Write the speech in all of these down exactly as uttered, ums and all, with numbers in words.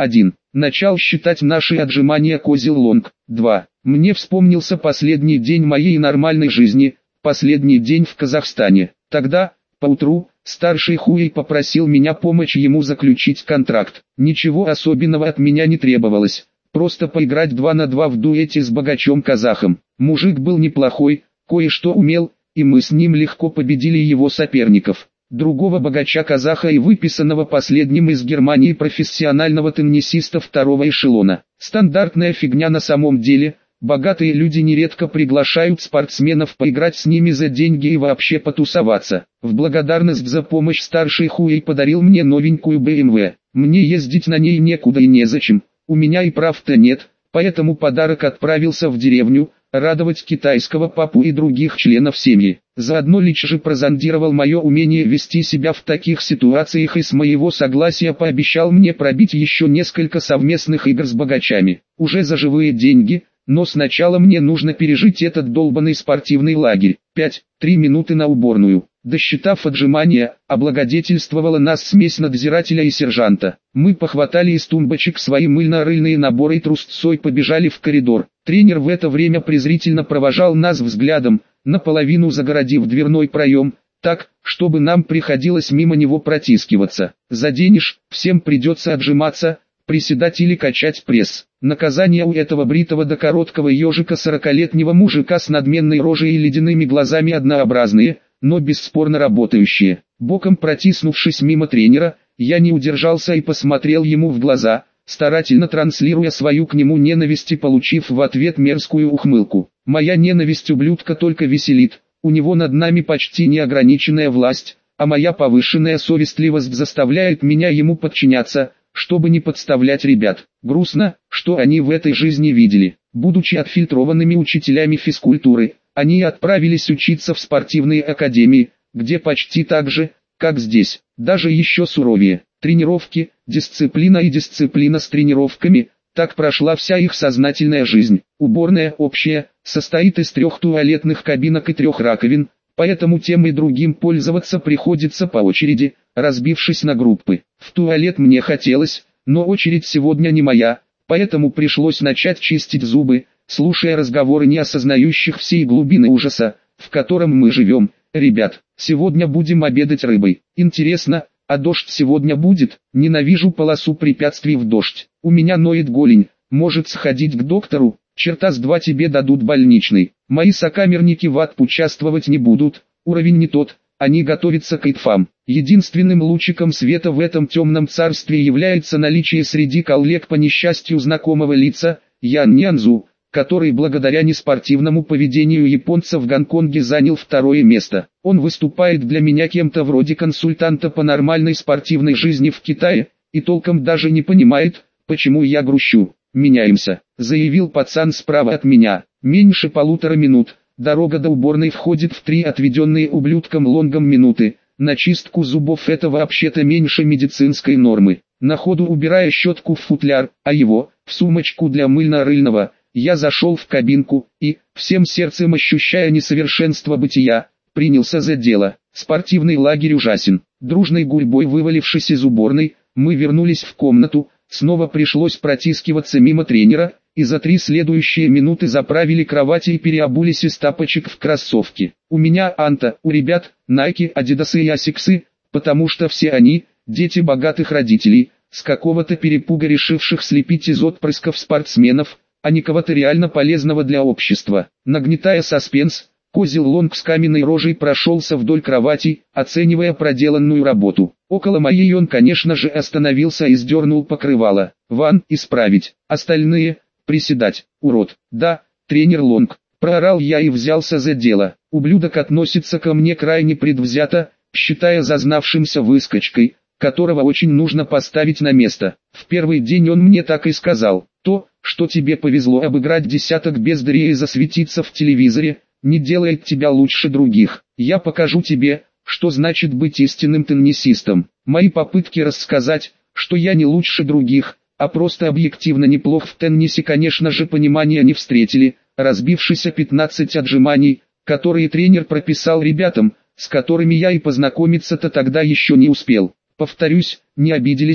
один. Начал считать наши отжимания козел лонг. два. Мне вспомнился последний день моей нормальной жизни, последний день в Казахстане. Тогда, поутру, старший Хуей попросил меня помочь ему заключить контракт. Ничего особенного от меня не требовалось, просто поиграть два на два в дуэте с богачом-казахом. Мужик был неплохой, кое-что умел, и мы с ним легко победили его соперников. Другого богача-казаха и выписанного последним из Германии профессионального теннисиста второго эшелона. Стандартная фигня на самом деле. Богатые люди нередко приглашают спортсменов поиграть с ними за деньги и вообще потусоваться. В благодарность за помощь старший Хуей подарил мне новенькую бэ эм вэ. Мне ездить на ней некуда и незачем, у меня и прав-то нет, поэтому подарок отправился в деревню, радовать китайского папу и других членов семьи. Заодно Лич же прозондировал мое умение вести себя в таких ситуациях и с моего согласия пообещал мне пробить еще несколько совместных игр с богачами. Уже за живые деньги. Но сначала мне нужно пережить этот долбанный спортивный лагерь. пять. три минуты на уборную. Досчитав отжимания, облагодетельствовала нас смесь надзирателя и сержанта. Мы похватали из тумбочек свои мыльно-рыльные наборы и трусцой побежали в коридор. Тренер в это время презрительно провожал нас взглядом, наполовину загородив дверной проем, так, чтобы нам приходилось мимо него протискиваться. Заденешь, всем придется отжиматься, приседать или качать пресс. Наказание у этого бритого до короткого ежика сорокалетнего мужика с надменной рожей и ледяными глазами однообразные, но бесспорно работающие. Боком протиснувшись мимо тренера, я не удержался и посмотрел ему в глаза, старательно транслируя свою к нему ненависть и получив в ответ мерзкую ухмылку. Моя ненависть ублюдка только веселит, у него над нами почти неограниченная власть, а моя повышенная совестливость заставляет меня ему подчиняться, чтобы не подставлять ребят. Грустно, что они в этой жизни видели. Будучи отфильтрованными учителями физкультуры, они отправились учиться в спортивные академии, где почти так же, как здесь, даже еще суровее. Тренировки, дисциплина и дисциплина с тренировками, так прошла вся их сознательная жизнь. Уборная общая, состоит из трех туалетных кабинок и трех раковин, поэтому тем и другим пользоваться приходится по очереди, разбившись на группы. В туалет мне хотелось, но очередь сегодня не моя, поэтому пришлось начать чистить зубы, слушая разговоры не осознающих всей глубины ужаса, в котором мы живем. Ребят, сегодня будем обедать рыбой. Интересно, а дождь сегодня будет? Ненавижу полосу препятствий в дождь. У меня ноет голень, может сходить к доктору? Черта с два тебе дадут больничный. Мои сокамерники в ад участвовать не будут, уровень не тот. Они готовятся к итфам. Единственным лучиком света в этом темном царстве является наличие среди коллег по несчастью знакомого лица, Ян Нянзу, который благодаря неспортивному поведению японца в Гонконге занял второе место. Он выступает для меня кем-то вроде консультанта по нормальной спортивной жизни в Китае, и толком даже не понимает, почему я грущу. «Меняемся», — заявил пацан справа от меня. «Меньше полутора минут. Дорога до уборной входит в три отведенные ублюдком лонгом минуты. На чистку зубов это вообще-то меньше медицинской нормы». На ходу убирая щетку в футляр, а его, в сумочку для мыльно-рыльного, я зашел в кабинку и, всем сердцем ощущая несовершенство бытия, принялся за дело. Спортивный лагерь ужасен. Дружной гурьбой вывалившись из уборной, мы вернулись в комнату, снова пришлось протискиваться мимо тренера, и за три следующие минуты заправили кровати и переобулись из тапочек в кроссовки. У меня Анта, у ребят, Nike, Adidas и Asics, потому что все они, дети богатых родителей, с какого-то перепуга решивших слепить из отпрысков спортсменов, а не кого-то реально полезного для общества. Нагнетая саспенс, козел лонг с каменной рожей прошелся вдоль кровати, оценивая проделанную работу. Около моей он, конечно же, остановился и сдернул покрывало. «Ван, исправить. Остальные, приседать. Урод». «Да, тренер Лонг», — проорал я и взялся за дело. Ублюдок относится ко мне крайне предвзято, считая зазнавшимся выскочкой, которого очень нужно поставить на место. В первый день он мне так и сказал: «То, что тебе повезло обыграть десяток бездарей и засветиться в телевизоре, не делает тебя лучше других. Я покажу тебе, что значит быть истинным теннисистом». Мои попытки рассказать, что я не лучше других, а просто объективно неплох в теннисе, конечно же, понимания не встретили. Разбившись о пятнадцать отжиманий, которые тренер прописал ребятам, с которыми я и познакомиться-то тогда еще не успел. Повторюсь, не обиделись,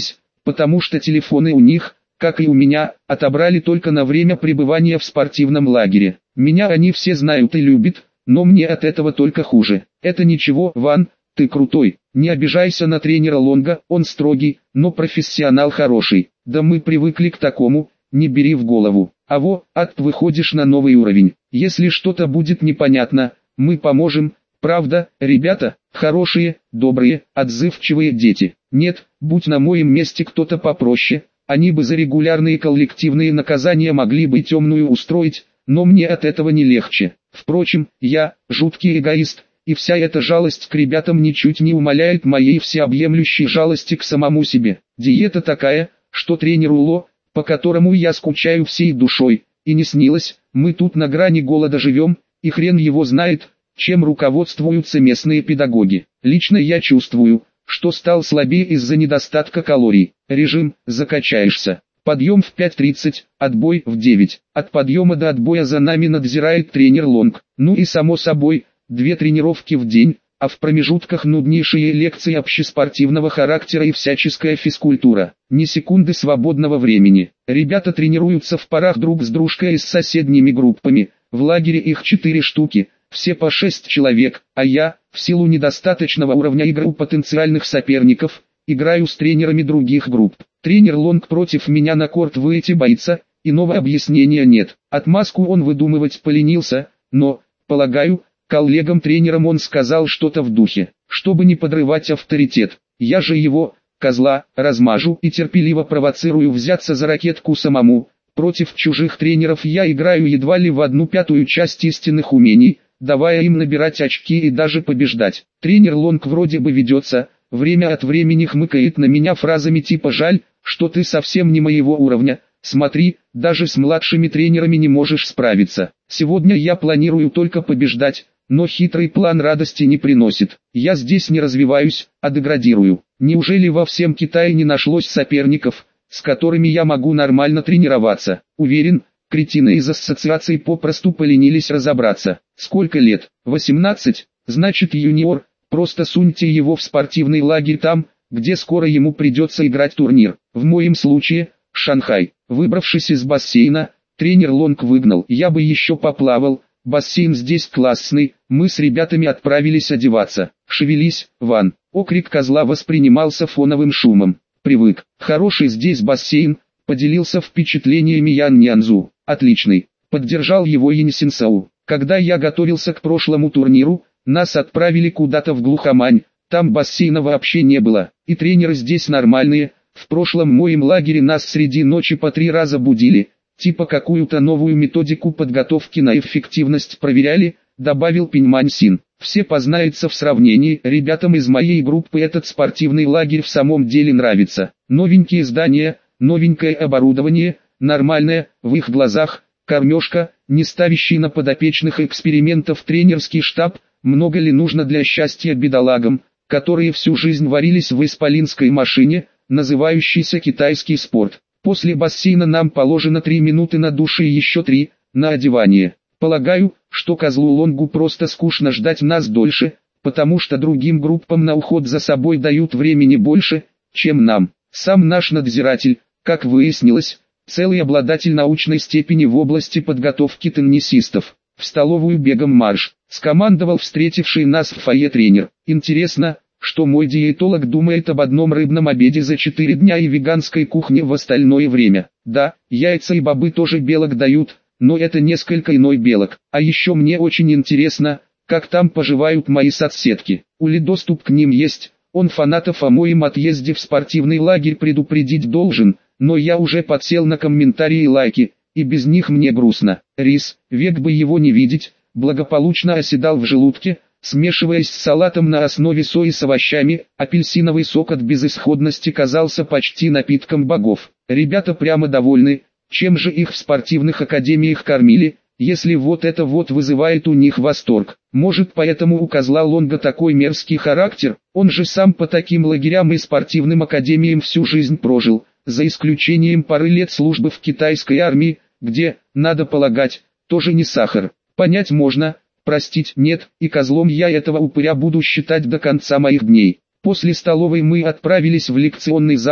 потому что телефоны у них, как и у меня, отобрали только на время пребывания в спортивном лагере. Меня они все знают и любят, но мне от этого только хуже. Это ничего, Ван, ты крутой, не обижайся на тренера Лонга, он строгий, но профессионал хороший. Да мы привыкли к такому, не бери в голову. А во, ад, выходишь на новый уровень. Если что-то будет непонятно, мы поможем. Правда, ребята, хорошие, добрые, отзывчивые дети. Нет, будь на моем месте кто-то попроще, они бы за регулярные коллективные наказания могли бы темную устроить, но мне от этого не легче. Впрочем, я, жуткий эгоист, и вся эта жалость к ребятам ничуть не умаляет моей всеобъемлющей жалости к самому себе. Диета такая, что тренеру Ло, по которому я скучаю всей душой, и не снилось, мы тут на грани голода живем, и хрен его знает, чем руководствуются местные педагоги. Лично я чувствую, что стал слабее из-за недостатка калорий. Режим «закачаешься». Подъем в пять тридцать, отбой в девять. От подъема до отбоя за нами надзирает тренер Лонг. Ну и само собой, две тренировки в день, а в промежутках нуднейшие лекции общеспортивного характера и всяческая физкультура. Ни секунды свободного времени. Ребята тренируются в парах друг с дружкой и с соседними группами. В лагере их четыре штуки, все по шесть человек, а я, в силу недостаточного уровня игры у потенциальных соперников, играю с тренерами других групп. Тренер Лонг против меня на корт выйти боится, иного объяснения нет. Отмазку он выдумывать поленился, но, полагаю, коллегам-тренерам он сказал что-то в духе, чтобы не подрывать авторитет. Я же его, козла, размажу и терпеливо провоцирую взяться за ракетку самому. Против чужих тренеров я играю едва ли в одну пятую часть истинных умений, давая им набирать очки и даже побеждать. Тренер Лонг вроде бы ведется, время от времени хмыкает на меня фразами типа «жаль, что ты совсем не моего уровня, смотри, даже с младшими тренерами не можешь справиться». Сегодня я планирую только побеждать, но хитрый план радости не приносит. Я здесь не развиваюсь, а деградирую. Неужели во всем Китае не нашлось соперников, с которыми я могу нормально тренироваться? Уверен, кретины из ассоциации попросту поленились разобраться. Сколько лет? восемнадцать? Значит юниор, просто суньте его в спортивный лагерь там, где скоро ему придется играть турнир. В моем случае, Шанхай. Выбравшись из бассейна, тренер Лонг выгнал. Я бы еще поплавал, бассейн здесь классный, мы с ребятами отправились одеваться. Шевелись, Ван. Окрик козла воспринимался фоновым шумом. Привык. Хороший здесь бассейн, поделился впечатлениями Ян Нянзу. Отличный. Поддержал его Ин Синсау. Когда я готовился к прошлому турниру, нас отправили куда-то в глухомань, там бассейна вообще не было, и тренеры здесь нормальные. В прошлом моем лагере нас среди ночи по три раза будили, типа какую-то новую методику подготовки на эффективность проверяли, добавил Пиньмань Син. Все познается в сравнении, ребятам из моей группы этот спортивный лагерь в самом деле нравится. Новенькие здания, новенькое оборудование, нормальное, в их глазах, кормежка, не ставящий на подопечных экспериментов тренерский штаб. Много ли нужно для счастья бедолагам, которые всю жизнь варились в исполинской машине, называющейся китайский спорт. После бассейна нам положено три минуты на душ и еще три на одевание. Полагаю, что козлу Лонгу просто скучно ждать нас дольше, потому что другим группам на уход за собой дают времени больше, чем нам. Сам наш надзиратель, как выяснилось, целый обладатель научной степени в области подготовки теннисистов. В столовую бегом марш, скомандовал встретивший нас в фойе тренер. Интересно, что мой диетолог думает об одном рыбном обеде за четыре дня и веганской кухне в остальное время. Да, яйца и бобы тоже белок дают, но это несколько иной белок. А еще мне очень интересно, как там поживают мои соцсетки. У Ли доступ к ним есть, он фанатов о моем отъезде в спортивный лагерь предупредить должен, но я уже подсел на комментарии и лайки, и без них мне грустно. Рис, век бы его не видеть, благополучно оседал в желудке, смешиваясь с салатом на основе сои с овощами. Апельсиновый сок от безысходности казался почти напитком богов. Ребята прямо довольны, чем же их в спортивных академиях кормили, если вот это вот вызывает у них восторг. Может, поэтому у козла Лонга такой мерзкий характер, он же сам по таким лагерям и спортивным академиям всю жизнь прожил, за исключением пары лет службы в китайской армии, где, надо полагать, тоже не сахар. Понять можно, простить нет, и козлом я этого упыря буду считать до конца моих дней. После столовой мы отправились в лекционный зал,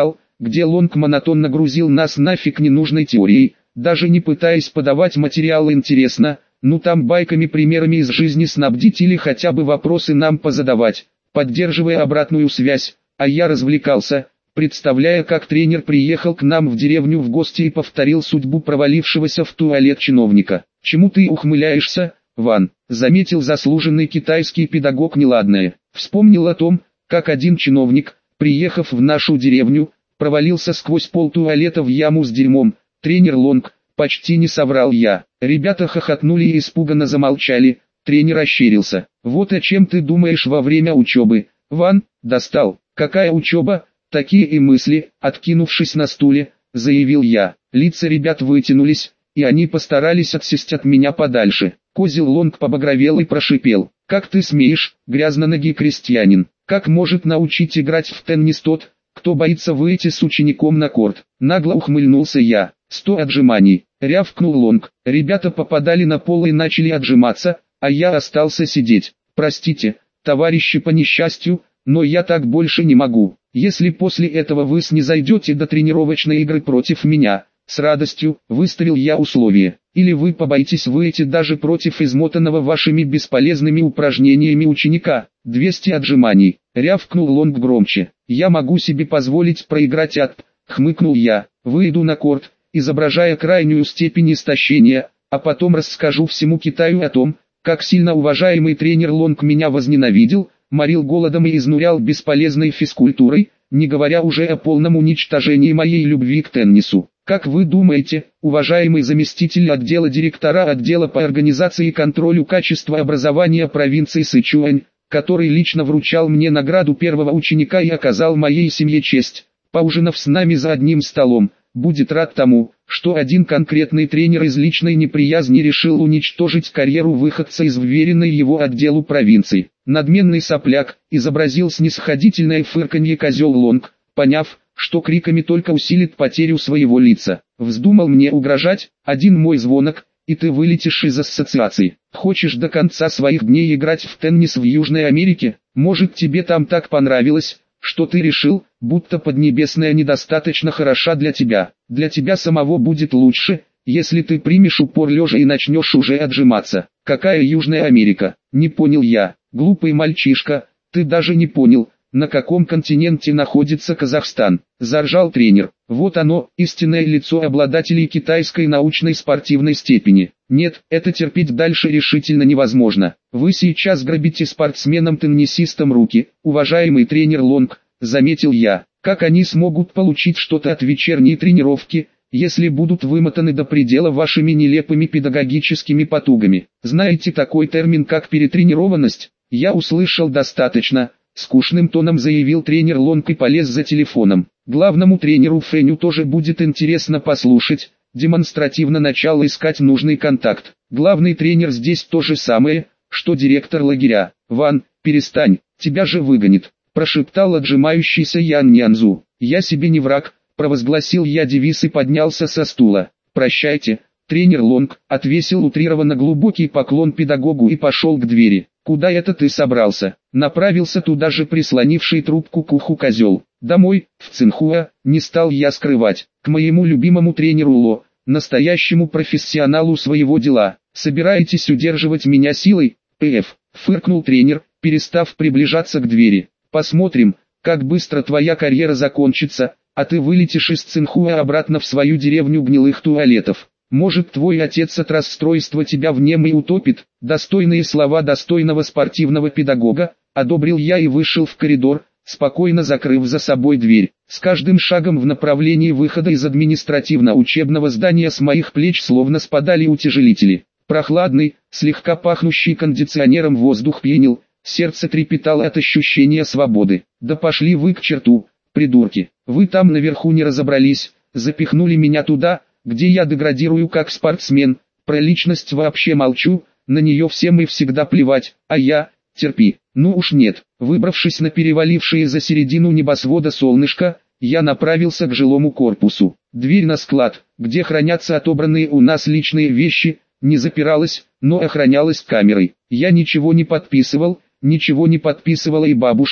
где Лонг монотонно грузил нас нафиг ненужной теорией, даже не пытаясь подавать материал интересно, ну там байками, примерами из жизни снабдить или хотя бы вопросы нам позадавать, поддерживая обратную связь, а я развлекался, представляя, как тренер приехал к нам в деревню в гости и повторил судьбу провалившегося в туалет чиновника. «Чему ты ухмыляешься, Ван?» — заметил заслуженный китайский педагог неладное. Вспомнил о том, как один чиновник, приехав в нашу деревню, провалился сквозь пол туалета в яму с дерьмом. Тренер Лонг, почти не соврал я. Ребята хохотнули и испуганно замолчали. Тренер ощерился. «Вот о чем ты думаешь во время учебы, Ван?» «Достал. Какая учеба? Такие и мысли», откинувшись на стуле, заявил я. Лица ребят вытянулись, и они постарались отсесть от меня подальше. Козел Лонг побагровел и прошипел: «Как ты смеешь, грязноногий крестьянин? Как может научить играть в теннис тот, кто боится выйти с учеником на корт?» Нагло ухмыльнулся я. «Сто отжиманий», — рявкнул Лонг. Ребята попадали на пол и начали отжиматься, а я остался сидеть. «Простите, товарищи по несчастью, но я так больше не могу. Если после этого вы снизойдете до тренировочной игры против меня, с радостью», — выставил я условие. «Или вы побоитесь выйти даже против измотанного вашими бесполезными упражнениями ученика». «двести отжиманий», — рявкнул Лонг громче. «Я могу себе позволить проиграть от...» — хмыкнул я. «Выйду на корт, изображая крайнюю степень истощения, а потом расскажу всему Китаю о том, как сильно уважаемый тренер Лонг меня возненавидел, морил голодом и изнурял бесполезной физкультурой, не говоря уже о полном уничтожении моей любви к теннису. Как вы думаете, уважаемый заместитель отдела директора отдела по организации и контролю качества образования провинции Сычуань, который лично вручал мне награду первого ученика и оказал моей семье честь, поужинав с нами за одним столом, будет рад тому, что один конкретный тренер из личной неприязни решил уничтожить карьеру выходца из вверенной его отделу провинции?» Надменный сопляк изобразил снисходительное фырканье козел Лонг, поняв, что криками только усилит потерю своего лица. «Вздумал мне угрожать? Один мой звонок, и ты вылетишь из ассоциации. Хочешь до конца своих дней играть в теннис в Южной Америке? Может, тебе там так понравилось, что ты решил, будто Поднебесная недостаточно хороша для тебя. Для тебя самого будет лучше, если ты примешь упор лежа и начнешь уже отжиматься». «Какая Южная Америка?» — не понял я. «Глупый мальчишка, ты даже не понял, на каком континенте находится Казахстан», — заржал тренер. «Вот оно, истинное лицо обладателей китайской научной спортивной степени. Нет, это терпеть дальше решительно невозможно. Вы сейчас грабите спортсменам-теннисистам руки, уважаемый тренер Лонг», — заметил я. «Как они смогут получить что-то от вечерней тренировки, если будут вымотаны до предела вашими нелепыми педагогическими потугами? Знаете такой термин, как перетренированность?» «Я услышал достаточно», — скучным тоном заявил тренер Лонг и полез за телефоном. Главному тренеру Фэню тоже будет интересно послушать, демонстративно начал искать нужный контакт. «Главный тренер здесь то же самое, что директор лагеря». «Ван, перестань, тебя же выгонит», — прошептал отжимающийся Ян Нянзу. «Я себе не враг», — провозгласил я девиз и поднялся со стула. «Прощайте, тренер Лонг», — отвесил утрированно глубокий поклон педагогу и пошел к двери. «Куда это ты собрался?» — направился туда же прислонивший трубку к уху козел. «Домой, в Цинхуа», — не стал я скрывать, к моему любимому тренеру Ло, настоящему профессионалу своего дела. «Собираетесь удерживать меня силой, ПФ?» — фыркнул тренер, перестав приближаться к двери. «Посмотрим, как быстро твоя карьера закончится, а ты вылетишь из Цинхуа обратно в свою деревню гнилых туалетов. Может, твой отец от расстройства тебя в нем и утопит». Достойные слова достойного спортивного педагога, одобрил я и вышел в коридор, спокойно закрыв за собой дверь. С каждым шагом в направлении выхода из административно-учебного здания с моих плеч словно спадали утяжелители. Прохладный, слегка пахнущий кондиционером воздух пьянил, сердце трепетало от ощущения свободы. «Да пошли вы к черту, придурки, вы там наверху не разобрались, запихнули меня туда, где я деградирую как спортсмен, про личность вообще молчу, на нее всем и всегда плевать, а я, терпи». Ну уж нет. Выбравшись на перевалившее за середину небосвода солнышко, я направился к жилому корпусу. Дверь на склад, где хранятся отобранные у нас личные вещи, не запиралась, но охранялась камерой. Я ничего не подписывал, ничего не подписывала и бабушка,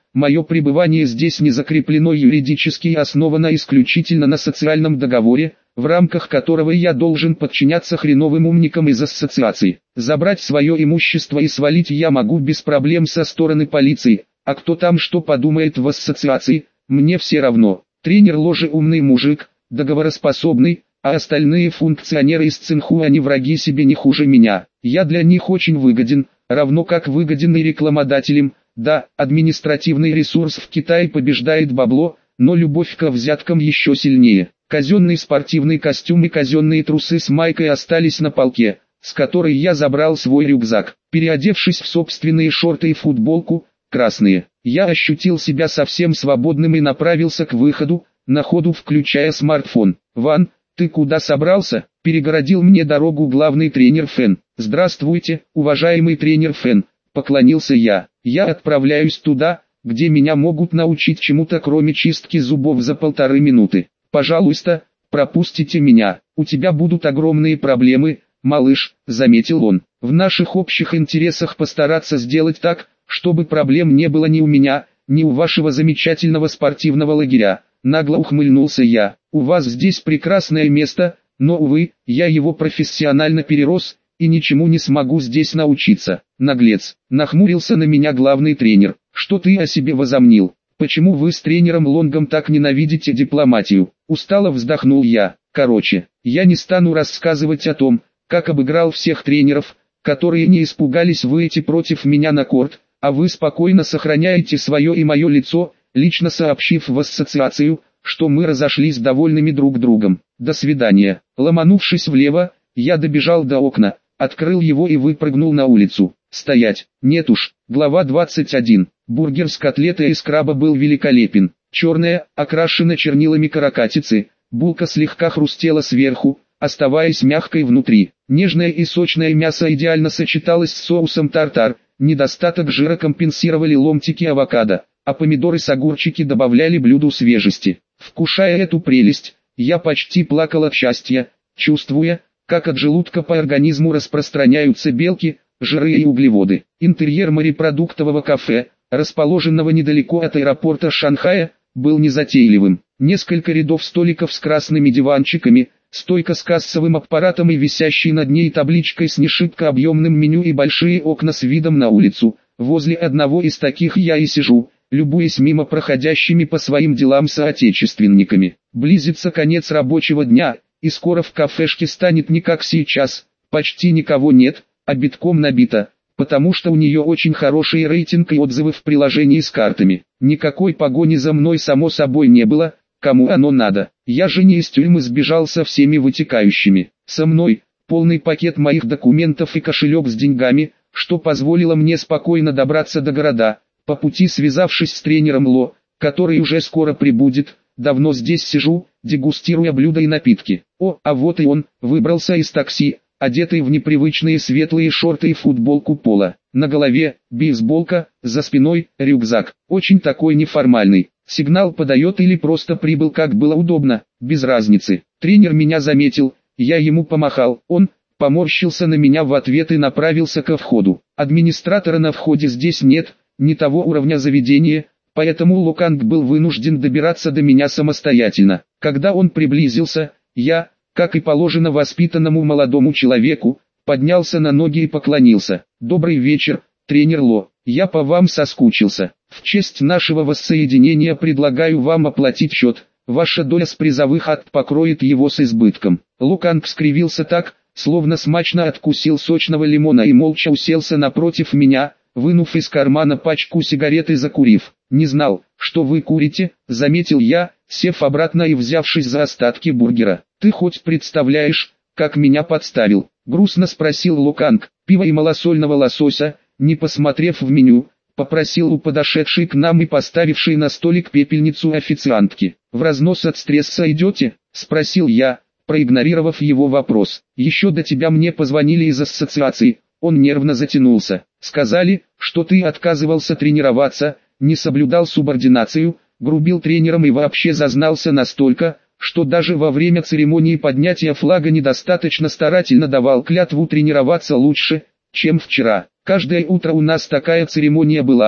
мое пребывание здесь не закреплено юридически и основано исключительно на социальном договоре, в рамках которого я должен подчиняться хреновым умникам из ассоциации. Забрать свое имущество и свалить я могу без проблем со стороны полиции, а кто там что подумает в ассоциации, мне все равно. Тренер ложи умный мужик, договороспособный, а остальные функционеры из цинху они враги себе не хуже меня. Я для них очень выгоден, равно как выгоден и рекламодателям. Да, административный ресурс в Китае побеждает бабло, но любовь к взяткам еще сильнее. Казенный спортивный костюм и казенные трусы с майкой остались на полке, с которой я забрал свой рюкзак. Переодевшись в собственные шорты и футболку, красные, я ощутил себя совсем свободным и направился к выходу, на ходу включая смартфон. «Ван, ты куда собрался?» – перегородил мне дорогу главный тренер Фэн. «Здравствуйте, уважаемый тренер Фэн», – поклонился я. «Я отправляюсь туда, где меня могут научить чему-то кроме чистки зубов за полторы минуты. Пожалуйста, пропустите меня, у тебя будут огромные проблемы, малыш», – заметил он. «В наших общих интересах постараться сделать так, чтобы проблем не было ни у меня, ни у вашего замечательного спортивного лагеря». Нагло ухмыльнулся я. «У вас здесь прекрасное место, но, увы, я его профессионально перерос, и ничему не смогу здесь научиться». «Наглец», — нахмурился на меня главный тренер. «Что ты о себе возомнил? Почему вы с тренером Лонгом так ненавидите дипломатию?» Устало вздохнул я. «Короче, я не стану рассказывать о том, как обыграл всех тренеров, которые не испугались выйти против меня на корт, а вы спокойно сохраняете свое и мое лицо, лично сообщив в ассоциацию, что мы разошлись довольными друг другом. До свидания». Ломанувшись влево, я добежал до окна, открыл его и выпрыгнул на улицу. Стоять, нет уж. Глава двадцать один. Бургер с котлетой из краба был великолепен. Черная, окрашена чернилами каракатицы, булка слегка хрустела сверху, оставаясь мягкой внутри. Нежное и сочное мясо идеально сочеталось с соусом тартар, недостаток жира компенсировали ломтики авокадо, а помидоры с огурчики добавляли блюду свежести. Вкушая эту прелесть, я почти плакал от счастья, чувствуя, как от желудка по организму распространяются белки, жиры и углеводы. Интерьер морепродуктового кафе, расположенного недалеко от аэропорта Шанхая, был незатейливым. Несколько рядов столиков с красными диванчиками, стойка с кассовым аппаратом и висящей над ней табличкой с нешибко объемным меню и большие окна с видом на улицу. Возле одного из таких я и сижу, любуясь мимо проходящими по своим делам соотечественниками. Близится конец рабочего дня, и скоро в кафешке станет не как сейчас, почти никого нет, а битком набито, потому что у нее очень хороший рейтинг и отзывы в приложении с картами. Никакой погони за мной само собой не было, кому оно надо. Я же не из тюрьмы сбежал со всеми вытекающими. Со мной полный пакет моих документов и кошелек с деньгами, что позволило мне спокойно добраться до города. По пути связавшись с тренером Ло, который уже скоро прибудет, давно здесь сижу, дегустируя блюда и напитки. О, а вот и он, выбрался из такси, одетый в непривычные светлые шорты и футболку пола. На голове бейсболка, за спиной рюкзак, очень такой неформальный. Сигнал подает или просто прибыл, как было удобно, без разницы. Тренер меня заметил, я ему помахал, он поморщился на меня в ответ и направился ко входу. Администратора на входе здесь нет, не того уровня заведения, поэтому Локанг был вынужден добираться до меня самостоятельно. Когда он приблизился, я, как и положено воспитанному молодому человеку, поднялся на ноги и поклонился. «Добрый вечер, тренер Ло, я по вам соскучился. В честь нашего воссоединения предлагаю вам оплатить счет, ваша доля с призовых акт покроет его с избытком». Локанг скривился так, словно смачно откусил сочного лимона и молча уселся напротив меня, вынув из кармана пачку сигарет и закурив. «Не знал, что вы курите», — заметил я, сев обратно и взявшись за остатки бургера. «Ты хоть представляешь, как меня подставил?» — грустно спросил Локанг. «Пиво и малосольного лосося», не посмотрев в меню, попросил у подошедшей к нам и поставившей на столик пепельницу официантки. «В разнос от стресса идете?» — спросил я, проигнорировав его вопрос. «Еще до тебя мне позвонили из ассоциации». Он нервно затянулся. «Сказали, что ты отказывался тренироваться, не соблюдал субординацию, грубил тренерам и вообще зазнался настолько, что даже во время церемонии поднятия флага недостаточно старательно давал клятву тренироваться лучше, чем вчера. Каждое утро у нас такая церемония была,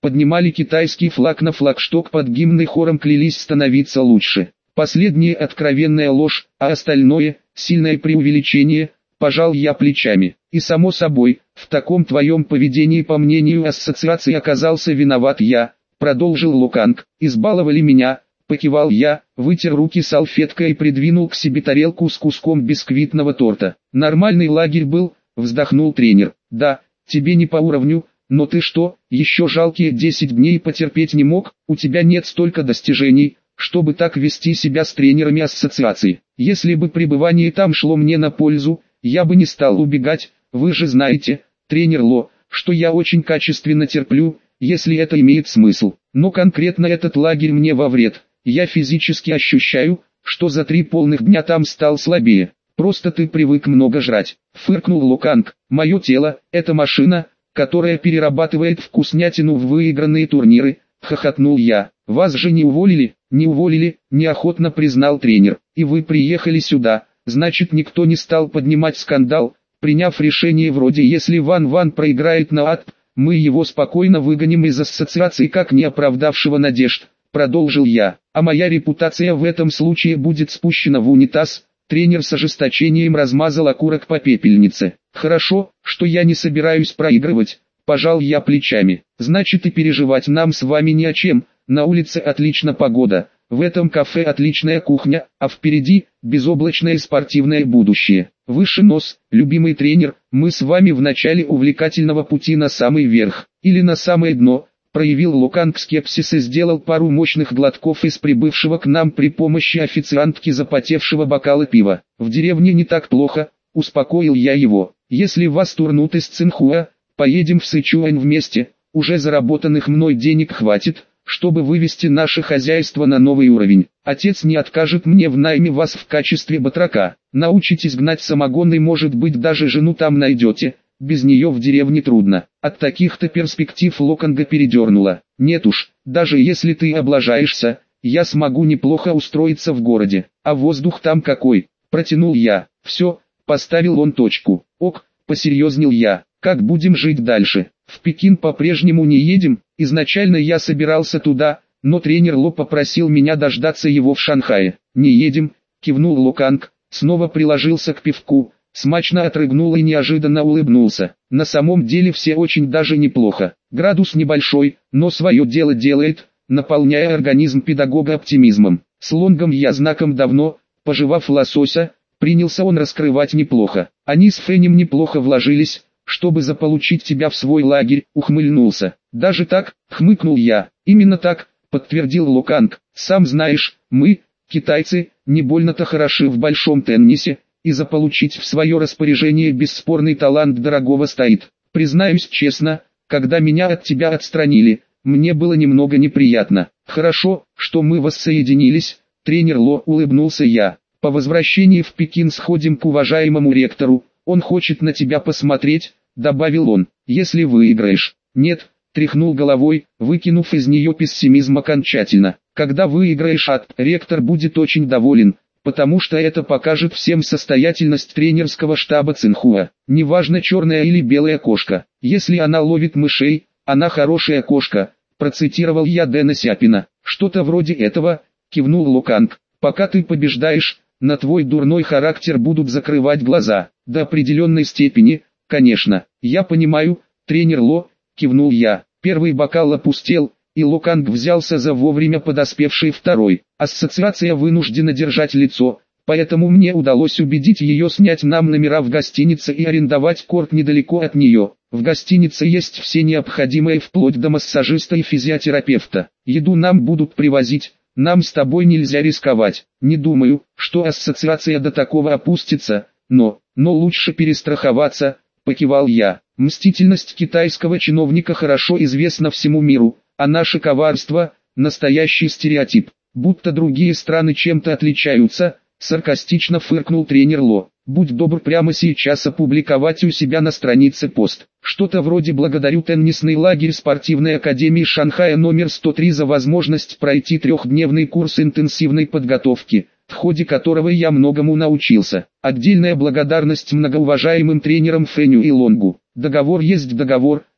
поднимали китайский флаг на флагшток под гимн и хором клялись становиться лучше. Последнее откровенная ложь, а остальное – сильное преувеличение, пожал я плечами. И само собой, в таком твоем поведении по мнению ассоциации оказался виноват я, продолжил Луканг. Избаловали меня, покивал я, вытер руки салфеткой и придвинул к себе тарелку с куском бисквитного торта. Нормальный лагерь был, вздохнул тренер. Да, тебе не по уровню, но ты что, еще жалкие десять дней потерпеть не мог? У тебя нет столько достижений, чтобы так вести себя с тренерами ассоциации. Если бы пребывание там шло мне на пользу, я бы не стал убегать. Вы же знаете, тренер Ло, что я очень качественно терплю, если это имеет смысл. Но конкретно этот лагерь мне во вред. Я физически ощущаю, что за три полных дня там стал слабее. Просто ты привык много жрать. Фыркнул Луканг. Мое тело – это машина, которая перерабатывает вкуснятину в выигранные турниры. Хохотнул я. Вас же не уволили? Не уволили, неохотно признал тренер. И вы приехали сюда, значит никто не стал поднимать скандал, приняв решение вроде если Ван Ван проиграет на АТП, мы его спокойно выгоним из ассоциации как не оправдавшего надежд, продолжил я. А моя репутация в этом случае будет спущена в унитаз. Тренер с ожесточением размазал окурок по пепельнице. Хорошо, что я не собираюсь проигрывать, пожал я плечами. Значит и переживать нам с вами не о чем. На улице отличная погода, в этом кафе отличная кухня, а впереди безоблачное спортивное будущее. Выше нос, любимый тренер, мы с вами в начале увлекательного пути на самый верх, или на самое дно, проявил Луканг скепсис и сделал пару мощных глотков из прибывшего к нам при помощи официантки запотевшего бокала пива. В деревне не так плохо, успокоил я его. Если вас турнут из Цинхуа, поедем в Сычуань вместе, уже заработанных мной денег хватит, чтобы вывести наше хозяйство на новый уровень. Отец не откажет мне в найме вас в качестве батрака. Научитесь гнать самогон и может быть даже жену там найдете, без нее в деревне трудно. От таких-то перспектив Луканга передернуло. Нет уж, даже если ты облажаешься, я смогу неплохо устроиться в городе. А воздух там какой, протянул я. Все, поставил он точку. Ок, посерьезнел я. Как будем жить дальше? В Пекин по-прежнему не едем, изначально я собирался туда, но тренер Ло попросил меня дождаться его в Шанхае. Не едем, кивнул Луканг, снова приложился к пивку, смачно отрыгнул и неожиданно улыбнулся. На самом деле все очень даже неплохо. Градус небольшой, но свое дело делает, наполняя организм педагога оптимизмом. С Лонгом я знаком давно, пожевав лосося, принялся он раскрывать неплохо. Они с Фенем неплохо вложились, чтобы заполучить тебя в свой лагерь, ухмыльнулся. Даже так, хмыкнул я. Именно так, подтвердил Луканг. Сам знаешь, мы, китайцы, не больно-то хороши в большом теннисе, и заполучить в свое распоряжение бесспорный талант дорогого стоит. Признаюсь честно, когда меня от тебя отстранили, мне было немного неприятно. Хорошо, что мы воссоединились, тренер Ло, улыбнулся я. По возвращении в Пекин сходим к уважаемому ректору. Он хочет на тебя посмотреть, добавил он, если выиграешь. Нет, тряхнул головой, выкинув из нее пессимизм окончательно. Когда выиграешь, ад, ректор будет очень доволен, потому что это покажет всем состоятельность тренерского штаба Цинхуа. Неважно черная или белая кошка, если она ловит мышей, она хорошая кошка, процитировал я Дэна Сяпина. Что-то вроде этого, кивнул Луканг. Пока ты побеждаешь, на твой дурной характер будут закрывать глаза. До определенной степени, конечно. Я понимаю, тренер Ло, кивнул я. Первый бокал опустел, и Луканг взялся за вовремя подоспевший второй. Ассоциация вынуждена держать лицо, поэтому мне удалось убедить ее снять нам номера в гостинице и арендовать корт недалеко от нее. В гостинице есть все необходимое вплоть до массажиста и физиотерапевта. Еду нам будут привозить. Нам с тобой нельзя рисковать. Не думаю, что ассоциация до такого опустится, но, но лучше перестраховаться, покивал я. Мстительность китайского чиновника хорошо известна всему миру, а наше коварство – настоящий стереотип. Будто другие страны чем-то отличаются, саркастично фыркнул тренер Ло. Будь добр прямо сейчас опубликовать у себя на странице пост. Что-то вроде «Благодарю теннисный лагерь спортивной академии Шанхая номер сто три за возможность пройти трехдневный курс интенсивной подготовки, в ходе которого я многому научился. Отдельная благодарность многоуважаемым тренерам Феню и Лонгу. Договор есть договор,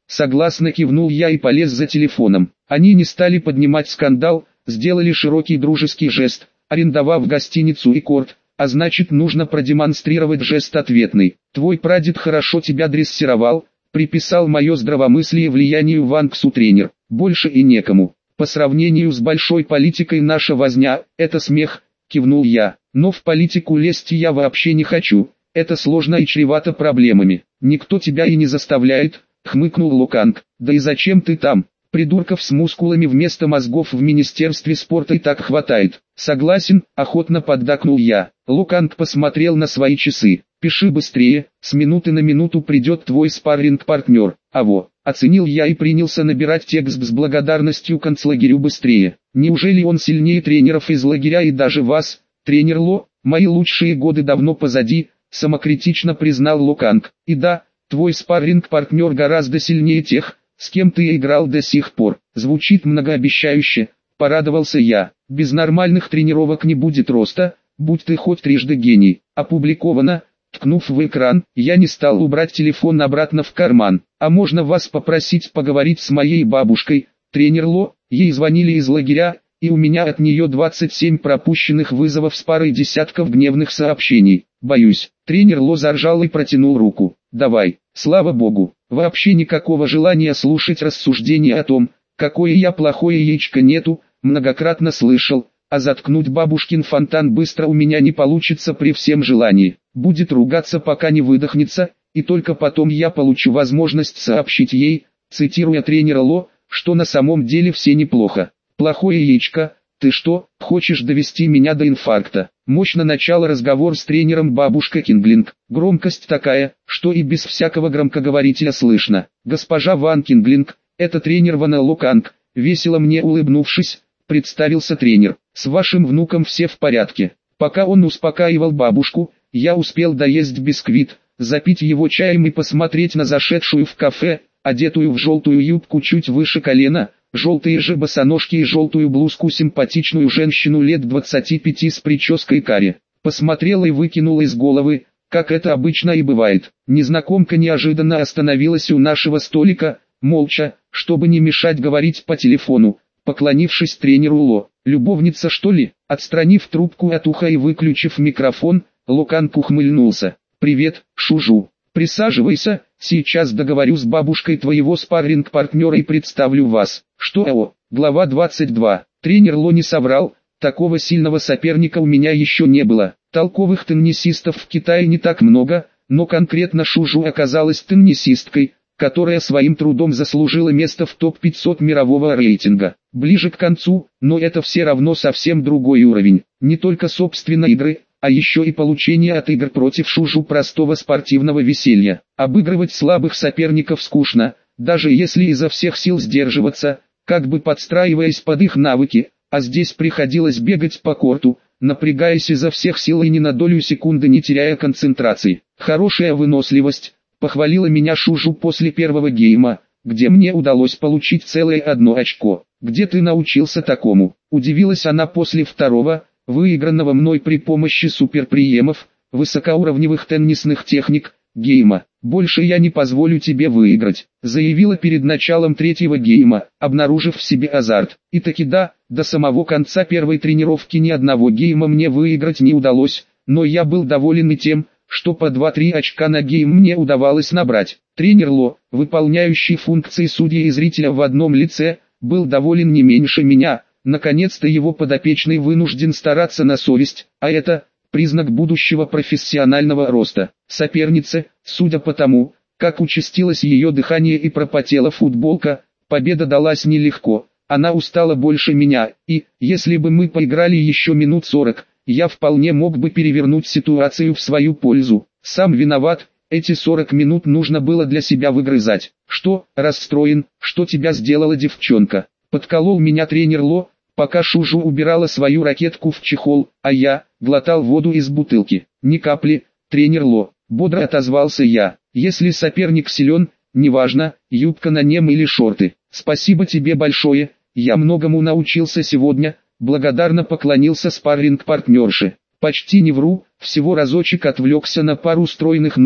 Согласно кивнул я и полез за телефоном. Они не стали поднимать скандал, сделали широкий дружеский жест, арендовав гостиницу и корт, а значит нужно продемонстрировать жест ответный. Твой прадед хорошо тебя дрессировал, приписал мое здравомыслие влиянию Ванксу тренер, больше и некому. По сравнению с большой политикой наша возня – это смех, кивнул я, но в политику лезть я вообще не хочу, это сложно и чревато проблемами. Никто тебя и не заставляет, хмыкнул Луканг. Да и зачем ты там? Придурков с мускулами вместо мозгов в Министерстве спорта и так хватает. Согласен, охотно поддакнул я. Луканг посмотрел на свои часы. Пиши быстрее, с минуты на минуту придет твой спарринг-партнер. Аво, оценил я и принялся набирать текст с благодарностью концлагерю быстрее. Неужели он сильнее тренеров из лагеря и даже вас, тренер Ло? Мои лучшие годы давно позади, самокритично признал Луканг. И да, твой спарринг-партнер гораздо сильнее тех, с кем ты играл до сих пор. Звучит многообещающе, порадовался я. Без нормальных тренировок не будет роста, будь ты хоть трижды гений. Опубликовано. Ткнув в экран, я не стал убрать телефон обратно в карман. А можно вас попросить поговорить с моей бабушкой, тренер Ло? Ей звонили из лагеря, и у меня от нее двадцать семь пропущенных вызовов с парой десятков гневных сообщений. Боюсь. Тренер Ло заржал и протянул руку. Давай. Слава богу. Вообще никакого желания слушать рассуждения о том, какое я плохое яичко нету, многократно слышал, а заткнуть бабушкин фонтан быстро у меня не получится при всем желании. Будет ругаться пока не выдохнется, и только потом я получу возможность сообщить ей, цитируя тренера Ло, что на самом деле все неплохо. Плохое яичко, ты что, хочешь довести меня до инфаркта? Мощно начал разговор с тренером бабушка Кинглинг. Громкость такая, что и без всякого громкоговорителя слышно. Госпожа Ван Кинглинг, это тренер Ван Луканг, весело мне улыбнувшись, представился тренер. С вашим внуком все в порядке. Пока он успокаивал бабушку, я успел доесть бисквит, запить его чаем и посмотреть на зашедшую в кафе, одетую в желтую юбку чуть выше колена, желтые же босоножки и желтую блузку симпатичную женщину лет двадцати пяти с прической каре. Посмотрел и выкинул из головы, как это обычно и бывает. Незнакомка неожиданно остановилась у нашего столика, молча, чтобы не мешать говорить по телефону, поклонившись тренеру Ло. Любовница что ли? Отстранив трубку от уха и выключив микрофон, Луканг ухмыльнулся. Привет, Шужу. Присаживайся, сейчас договорю с бабушкой твоего спарринг-партнера и представлю вас. Что о, глава двадцать два. Тренер Ло не соврал, такого сильного соперника у меня еще не было. Толковых теннисистов в Китае не так много, но конкретно Шужу оказалась теннисисткой, которая своим трудом заслужила место в топ пятьсот мирового рейтинга. Ближе к концу, но это все равно совсем другой уровень. Не только собственно игры, а еще и получение от игр против Шужу простого спортивного веселья. Обыгрывать слабых соперников скучно, даже если изо всех сил сдерживаться, как бы подстраиваясь под их навыки, а здесь приходилось бегать по корту, напрягаясь изо всех сил и ни на долю секунды не теряя концентрации. Хорошая выносливость, похвалила меня Шужу после первого гейма, где мне удалось получить целое одно очко. Где ты научился такому? Удивилась она после второго, выигранного мной при помощи суперприемов, высокоуровневых теннисных техник, гейма. Больше я не позволю тебе выиграть, заявила перед началом третьего гейма, обнаружив в себе азарт. И таки да, до самого конца первой тренировки ни одного гейма мне выиграть не удалось, но я был доволен и тем, что по два-три очка на гейм мне удавалось набрать. Тренер Ло, выполняющий функции судьи и зрителя в одном лице, был доволен не меньше меня. Наконец-то его подопечный вынужден стараться на совесть, а это признак будущего профессионального роста. Сопернице, судя по тому, как участилось ее дыхание и пропотела футболка, победа далась нелегко. Она устала больше меня, и, если бы мы поиграли еще минут сорок, я вполне мог бы перевернуть ситуацию в свою пользу. Сам виноват, эти сорок минут нужно было для себя выгрызать. Что, расстроен, что тебя сделала девчонка? Подколол меня тренер Ло, пока Шужу убирала свою ракетку в чехол, а я глотал воду из бутылки. Ни капли, тренер Ло, бодро отозвался я. Если соперник силен, неважно, юбка на нем или шорты. Спасибо тебе большое, я многому научился сегодня, благодарно поклонился спарринг-партнерше. Почти не вру, всего разочек отвлекся на пару стройных ног,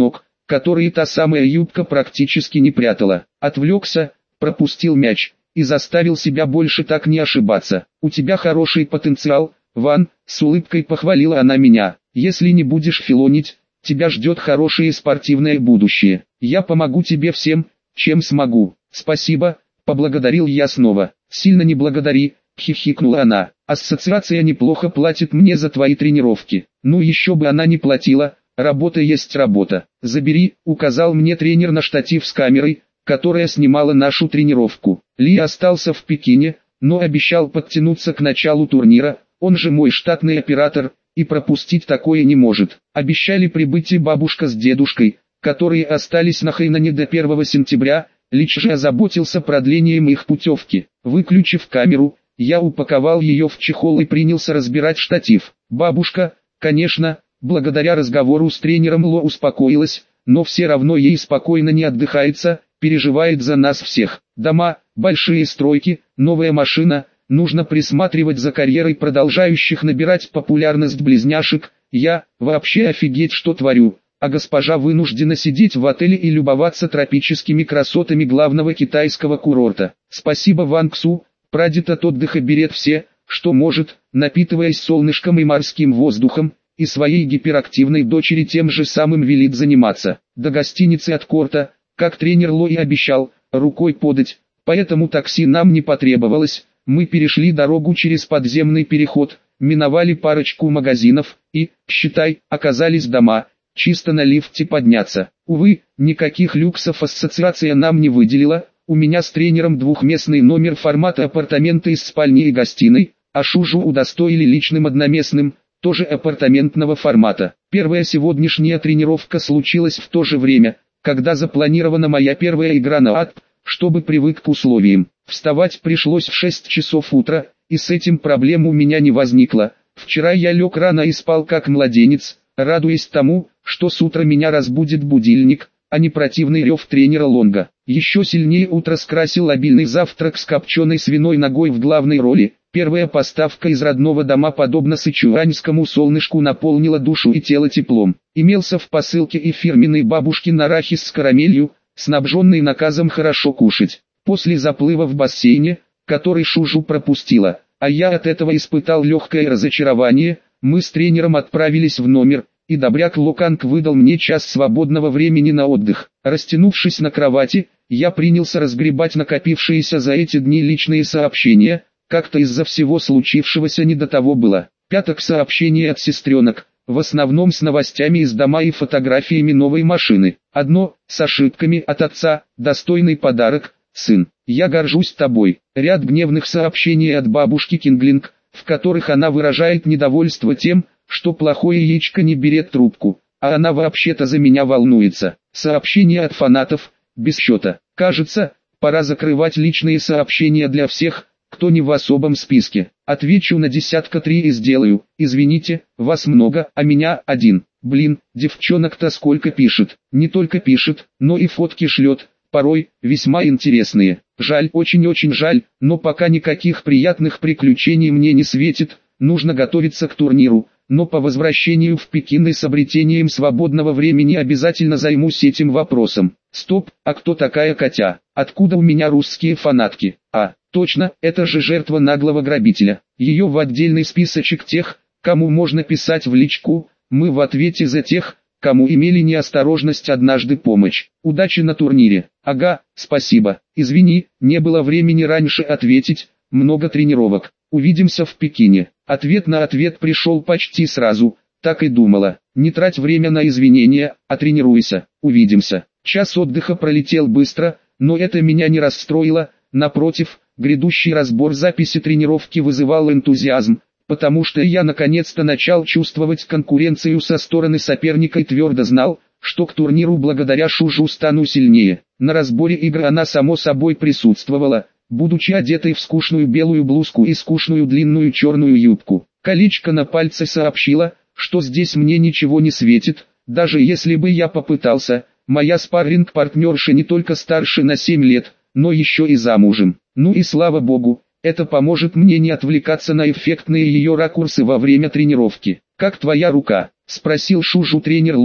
которые та самая юбка практически не прятала. Отвлекся, пропустил мяч и заставил себя больше так не ошибаться. «У тебя хороший потенциал, Ван», — с улыбкой похвалила она меня. «Если не будешь филонить, тебя ждет хорошее спортивное будущее. Я помогу тебе всем, чем смогу». «Спасибо», — поблагодарил я снова. «Сильно не благодари», — хихикнула она. «Ассоциация неплохо платит мне за твои тренировки». «Ну еще бы она не платила, работа есть работа. Забери», — указал мне тренер на штатив с камерой, которая снимала нашу тренировку. Ли остался в Пекине, но обещал подтянуться к началу турнира, он же мой штатный оператор, и пропустить такое не может. Обещали прибыть и бабушка с дедушкой, которые остались на Хайнане до первого сентября, Лич же озаботился продлением их путевки. Выключив камеру, я упаковал ее в чехол и принялся разбирать штатив. Бабушка, конечно, благодаря разговору с тренером Ло успокоилась, но все равно ей спокойно не отдыхается, переживает за нас всех. Дома, большие стройки, новая машина, нужно присматривать за карьерой продолжающих набирать популярность близняшек. Я, вообще офигеть что творю, а госпожа вынуждена сидеть в отеле и любоваться тропическими красотами главного китайского курорта. Спасибо Ван Ксу, прадед от отдыха берет все, что может, напитываясь солнышком и морским воздухом, и своей гиперактивной дочери тем же самым велит заниматься. До гостиницы от Корта, как тренер Ло и обещал, рукой подать, поэтому такси нам не потребовалось. Мы перешли дорогу через подземный переход, миновали парочку магазинов и, считай, оказались дома, чисто на лифте подняться. Увы, никаких люксов ассоциация нам не выделила, у меня с тренером двухместный номер формата апартаменты из спальни и гостиной, а Шужу удостоили личным одноместным, тоже апартаментного формата. Первая сегодняшняя тренировка случилась в то же время, когда запланирована моя первая игра на АТП, чтобы привык к условиям. Вставать пришлось в шесть часов утра, и с этим проблем у меня не возникло. Вчера я лег рано и спал как младенец, радуясь тому, что с утра меня разбудит будильник, а не противный рев тренера Лонга. Еще сильнее утро скрасил обильный завтрак с копченой свиной ногой в главной роли. Первая поставка из родного дома подобно сычуаньскому солнышку наполнила душу и тело теплом. Имелся в посылке и фирменный бабушкин арахис с карамелью, снабженный наказом хорошо кушать. После заплыва в бассейне, который Шужу пропустила, а я от этого испытал легкое разочарование, мы с тренером отправились в номер, и добряк Локанг выдал мне час свободного времени на отдых. Растянувшись на кровати, я принялся разгребать накопившиеся за эти дни личные сообщения, как-то из-за всего случившегося не до того было. Пяток сообщений от сестренок, в основном с новостями из дома и фотографиями новой машины. Одно, с ошибками от отца, достойный подарок, сын, я горжусь тобой. Ряд гневных сообщений от бабушки Кинглинг, в которых она выражает недовольство тем, что плохое яичко не берет трубку, а она вообще-то за меня волнуется. Сообщения от фанатов, без счета. Кажется, пора закрывать личные сообщения для всех, кто не в особом списке. Отвечу на десятка три и сделаю. Извините, вас много, а меня один. Блин, девчонок-то сколько пишет. Не только пишет, но и фотки шлет. Порой, весьма интересные. Жаль, очень-очень жаль, но пока никаких приятных приключений мне не светит. Нужно готовиться к турниру, но по возвращению в Пекин и с обретением свободного времени обязательно займусь этим вопросом. Стоп, а кто такая Катя? Откуда у меня русские фанатки? А, точно, это же жертва наглого грабителя. Ее в отдельный списочек тех, кому можно писать в личку, мы в ответе за тех, кому имели неосторожность однажды помочь. Удачи на турнире. Ага, спасибо. Извини, не было времени раньше ответить, много тренировок. Увидимся в Пекине. Ответ на ответ пришел почти сразу, так и думала. Не трать время на извинения, а тренируйся. Увидимся. Час отдыха пролетел быстро, но это меня не расстроило, напротив, грядущий разбор записи тренировки вызывал энтузиазм, потому что я наконец-то начал чувствовать конкуренцию со стороны соперника и твердо знал, что к турниру благодаря Шужу стану сильнее. На разборе игр она само собой присутствовала, будучи одетой в скучную белую блузку и скучную длинную черную юбку. Колечко на пальце сообщило, что здесь мне ничего не светит, даже если бы я попытался. Моя спарринг-партнерша не только старше на семь лет, но еще и замужем. Ну и слава богу, это поможет мне не отвлекаться на эффектные ее ракурсы во время тренировки. «Как твоя рука?» – спросил Шужу тренер Ло,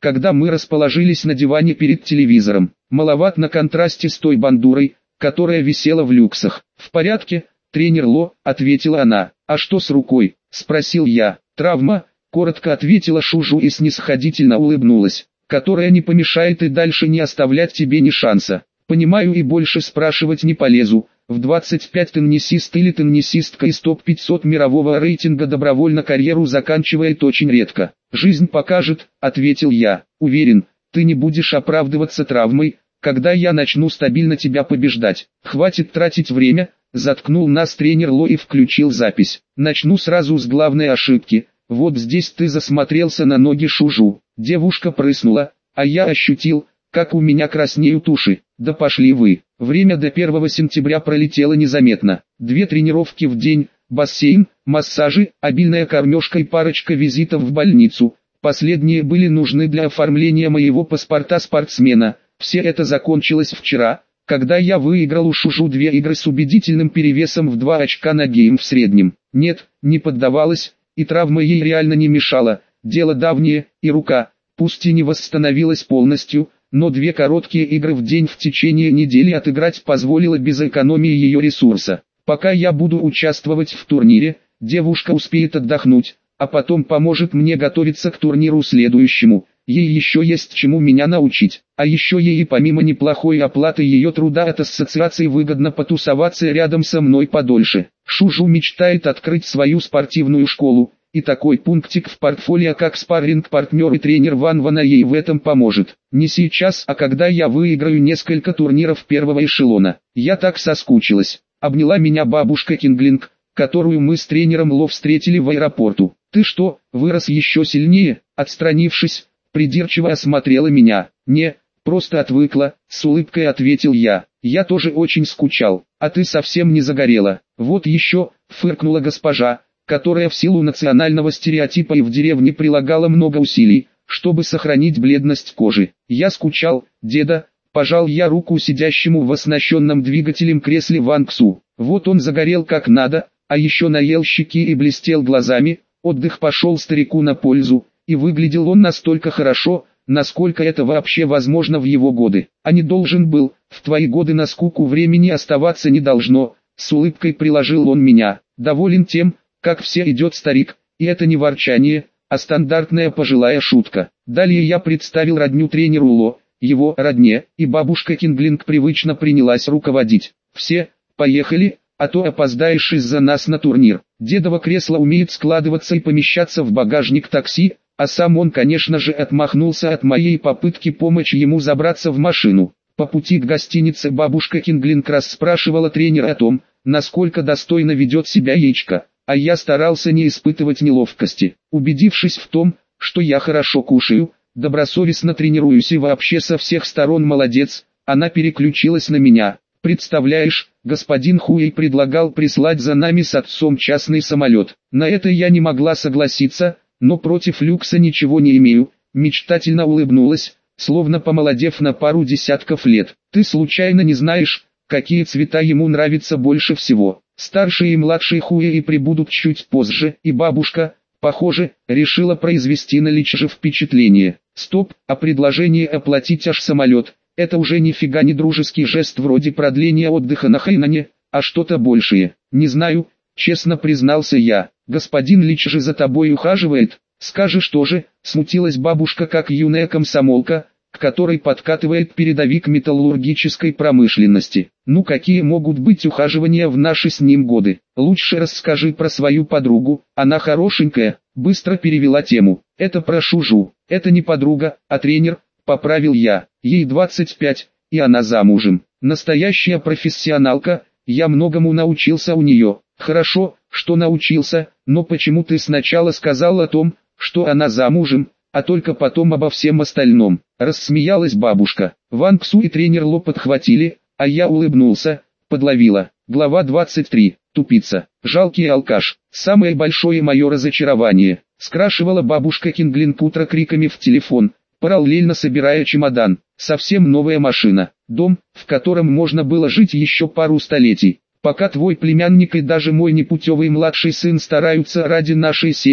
когда мы расположились на диване перед телевизором. Маловат на контрасте с той бандурой, которая висела в люксах. «В порядке, тренер Ло», — ответила она. «А что с рукой?» — спросил я. «Травма», — коротко ответила Шужу и снисходительно улыбнулась, «которая не помешает и дальше не оставлять тебе ни шанса. Понимаю и больше спрашивать не полезу. В двадцать пять теннисист или теннисистка из топ пятьсот мирового рейтинга добровольно карьеру заканчивает очень редко. Жизнь покажет», — ответил я. «Уверен, ты не будешь оправдываться травмой, когда я начну стабильно тебя побеждать. Хватит тратить время», — заткнул нас тренер Ло и включил запись. «Начну сразу с главной ошибки. Вот здесь ты засмотрелся на ноги Шужу». Девушка прыснула, а я ощутил, как у меня краснеют уши. «Да пошли вы». Время до первого сентября пролетело незаметно. Две тренировки в день, бассейн, массажи, обильная кормежка и парочка визитов в больницу. Последние были нужны для оформления моего паспорта спортсмена. Все это закончилось вчера, когда я выиграл у Шужу две игры с убедительным перевесом в два очка на гейм в среднем. Нет, не поддавалась, и травма ей реально не мешала. Дело давнее, и рука, пусть и не восстановилась полностью, но две короткие игры в день в течение недели отыграть позволило без экономии ее ресурса. Пока я буду участвовать в турнире, девушка успеет отдохнуть, а потом поможет мне готовиться к турниру следующему. Ей еще есть чему меня научить. А еще ей помимо неплохой оплаты ее труда от ассоциации выгодно потусоваться рядом со мной подольше. Шужу мечтает открыть свою спортивную школу, и такой пунктик в портфолио как спарринг-партнер и тренер Ван Вана ей в этом поможет. Не сейчас, а когда я выиграю несколько турниров первого эшелона. Я так соскучилась. Обняла меня бабушка Кинглинг, которую мы с тренером Ло встретили в аэропорту. «Ты что, вырос еще сильнее?» Отстранившись, придирчиво осмотрела меня. «Не, просто отвыкла», — с улыбкой ответил я. «Я тоже очень скучал, а ты совсем не загорела». «Вот еще», — фыркнула госпожа, которая в силу национального стереотипа и в деревне прилагала много усилий, чтобы сохранить бледность кожи. «Я скучал, деда», — пожал я руку сидящему в оснащенном двигателем кресле Ван Ксу. Вот он загорел как надо, а еще наел щеки и блестел глазами. Отдых пошел старику на пользу, и выглядел он настолько хорошо, насколько это вообще возможно в его годы. А не должен был, в твои годы на скуку времени оставаться не должно. С улыбкой приложил он меня. Доволен тем, как все идет старик, и это не ворчание, а стандартная пожилая шутка. Далее я представил родню тренеру Ло, его родне, и бабушка Кинглинг привычно принялась руководить. «Все, поехали, а то опоздаешь из-за нас на турнир». Дедово кресло умеет складываться и помещаться в багажник такси, а сам он, конечно же, отмахнулся от моей попытки помочь ему забраться в машину. По пути к гостинице бабушка Кинглинг расспрашивала тренера о том, насколько достойно ведет себя яичко, а я старался не испытывать неловкости. Убедившись в том, что я хорошо кушаю, добросовестно тренируюсь и вообще со всех сторон молодец, она переключилась на меня. «Представляешь, господин Хуэй предлагал прислать за нами с отцом частный самолет. На это я не могла согласиться, но против люкса ничего не имею», мечтательно улыбнулась, словно помолодев на пару десятков лет. «Ты случайно не знаешь, какие цвета ему нравятся больше всего?» Старшие и младшие Хуэй прибудут чуть позже, и бабушка, похоже, решила произвести на Личжи впечатление. Стоп, а предложение оплатить аж самолет – это уже нифига не дружеский жест вроде продления отдыха на Хайнане, а что-то большее. «Не знаю», — честно признался я. «Господин Личжи за тобой ухаживает?» «Скажешь тоже», — смутилась бабушка как юная комсомолка, к которой подкатывает передовик металлургической промышленности. «Ну какие могут быть ухаживания в наши с ним годы? Лучше расскажи про свою подругу, она хорошенькая», — быстро перевела тему. «Это про Шужу, это не подруга, а тренер», — поправил я. «Ей двадцать пять, и она замужем. Настоящая профессионалка, я многому научился у нее». «Хорошо, что научился, но почему ты сначала сказал о том, что она замужем, а только потом обо всем остальном?» Рассмеялась бабушка. Ван Ксу и тренер Ло подхватили, а я улыбнулся, подловила. Глава двадцать три. Тупица. Жалкий алкаш. Самое большое мое разочарование. Скрашивала бабушка Кинглинг утро криками в телефон, параллельно собирая чемодан. Совсем новая машина. Дом, в котором можно было жить еще пару столетий. Пока твой племянник и даже мой непутевый младший сын стараются ради нашей семьи,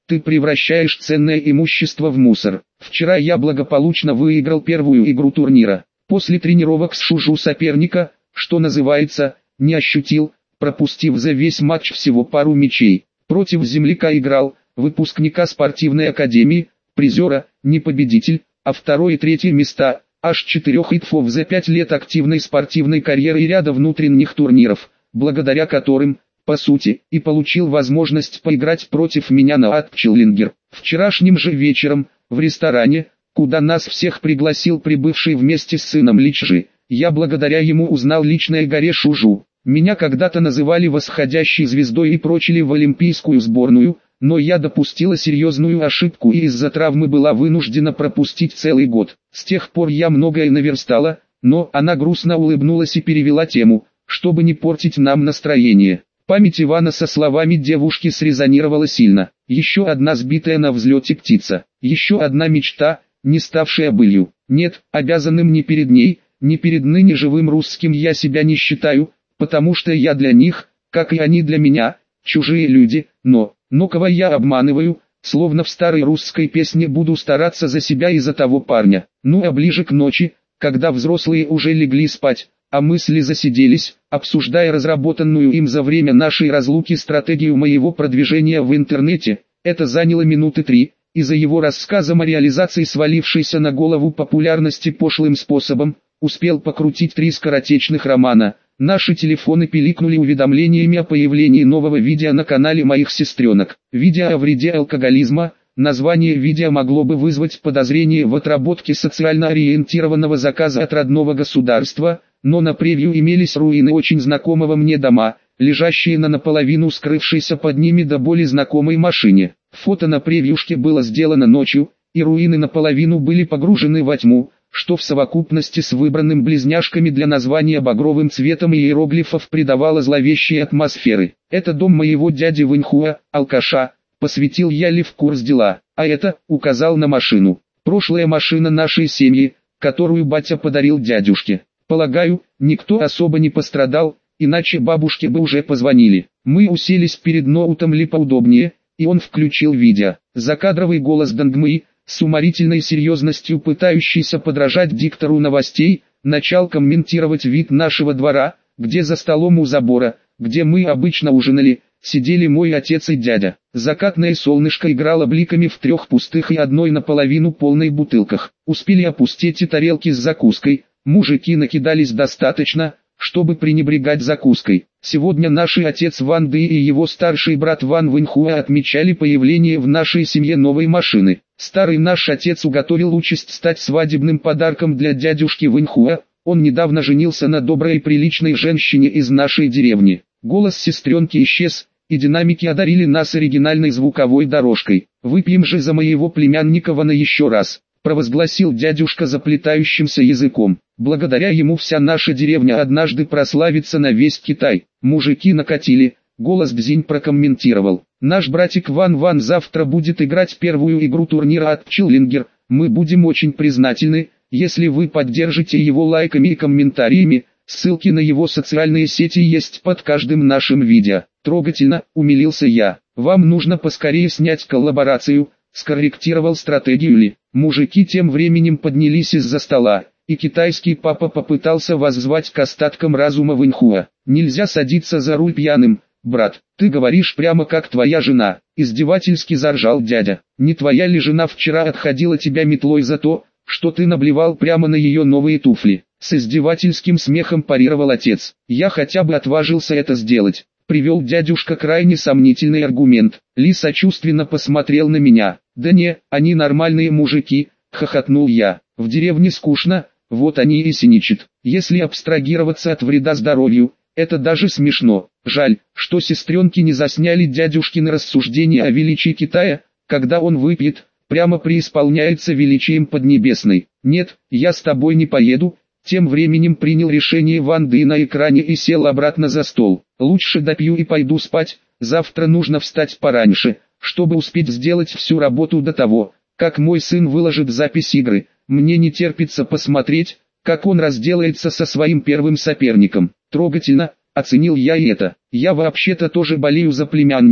ты превращаешь ценное имущество в мусор. Вчера я благополучно выиграл первую игру турнира. После тренировок с Шужу соперника, что называется, не ощутил, пропустив за весь матч всего пару мячей. Против земляка играл, выпускника спортивной академии, призера, не победитель, а второе и третье места, аж четырех итфов за пять лет активной спортивной карьеры и ряда внутренних турниров, благодаря которым, по сути, и получил возможность поиграть против меня на Атчеллингер. Вчерашним же вечером, в ресторане, куда нас всех пригласил прибывший вместе с сыном Личжи, я благодаря ему узнал лично о горе Шужу. Меня когда-то называли восходящей звездой и прочили в олимпийскую сборную, но я допустила серьезную ошибку и из-за травмы была вынуждена пропустить целый год. С тех пор я многое наверстала, но она грустно улыбнулась и перевела тему, чтобы не портить нам настроение. Память Ивана со словами девушки срезонировала сильно. Еще одна сбитая на взлете птица. Еще одна мечта, не ставшая былью. Нет, обязанным ни перед ней, ни перед ныне живым русским я себя не считаю, потому что я для них, как и они для меня, чужие люди, но, но кого я обманываю, словно в старой русской песне буду стараться за себя и за того парня. Ну а ближе к ночи, когда взрослые уже легли спать, а мысли засиделись, обсуждая разработанную им за время нашей разлуки стратегию моего продвижения в интернете, это заняло минуты три, и за его рассказом о реализации свалившейся на голову популярности пошлым способом, успел покрутить три скоротечных романа. Наши телефоны пиликнули уведомлениями о появлении нового видео на канале моих сестренок. Видео о вреде алкоголизма. Название видео могло бы вызвать подозрение в отработке социально ориентированного заказа от родного государства, но на превью имелись руины очень знакомого мне дома, лежащие на наполовину скрывшейся под ними до боли знакомой машине. Фото на превьюшке было сделано ночью, и руины наполовину были погружены во тьму, что в совокупности с выбранным близняшками для названия багровым цветом иероглифов придавало зловещей атмосферы. Это дом моего дяди Вэньхуа, алкаша, посвятил я ли в курс дела, а это, указал на машину. Прошлая машина нашей семьи, которую батя подарил дядюшке. Полагаю, никто особо не пострадал, иначе бабушке бы уже позвонили. Мы уселись перед ноутом ли поудобнее, и он включил видео. Закадровый голос Дангмы, с уморительной серьезностью пытающийся подражать диктору новостей, начал комментировать вид нашего двора, где за столом у забора, где мы обычно ужинали, сидели мой отец и дядя. Закатное солнышко играло бликами в трех пустых и одной наполовину полной бутылках. Успели опустить и тарелки с закуской, мужики накидались достаточно, чтобы пренебрегать закуской. Сегодня наш отец Ван Ды и его старший брат Ван Вэньхуа отмечали появление в нашей семье новой машины. Старый наш отец уготовил участь стать свадебным подарком для дядюшки Вэньхуа, он недавно женился на доброй и приличной женщине из нашей деревни. Голос сестренки исчез, и динамики одарили нас оригинальной звуковой дорожкой. «Выпьем же за моего племянника Вана еще раз», провозгласил дядюшка заплетающимся языком. Благодаря ему вся наша деревня однажды прославится на весь Китай. Мужики накатили, голос Бзинь прокомментировал. Наш братик Ван Ван завтра будет играть первую игру турнира от Челленджер. Мы будем очень признательны, если вы поддержите его лайками и комментариями. Ссылки на его социальные сети есть под каждым нашим видео. Трогательно, умилился я. Вам нужно поскорее снять коллаборацию, скорректировал стратегию Ли. Мужики тем временем поднялись из-за стола, и китайский папа попытался воззвать к остаткам разума Вэньхуа. Нельзя садиться за руль пьяным, брат, ты говоришь прямо как твоя жена, издевательски заржал дядя. Не твоя ли жена вчера отходила тебя метлой за то, что ты наблевал прямо на ее новые туфли? С издевательским смехом парировал отец. Я хотя бы отважился это сделать. Привел дядюшка крайне сомнительный аргумент. Ли сочувственно посмотрел на меня. Да не, они нормальные мужики, хохотнул я. В деревне скучно, вот они и синичат. Если абстрагироваться от вреда здоровью, это даже смешно. Жаль, что сестренки не засняли дядюшкины рассуждения о величии Китая, когда он выпьет, прямо преисполняется величием Поднебесной. Нет, я с тобой не поеду. Тем временем принял решение Ван Ды на экране и сел обратно за стол. Лучше допью и пойду спать, завтра нужно встать пораньше, чтобы успеть сделать всю работу до того, как мой сын выложит запись игры. Мне не терпится посмотреть, как он разделается со своим первым соперником. Трогательно, оценил я и это. Я вообще-то тоже болею за племянника,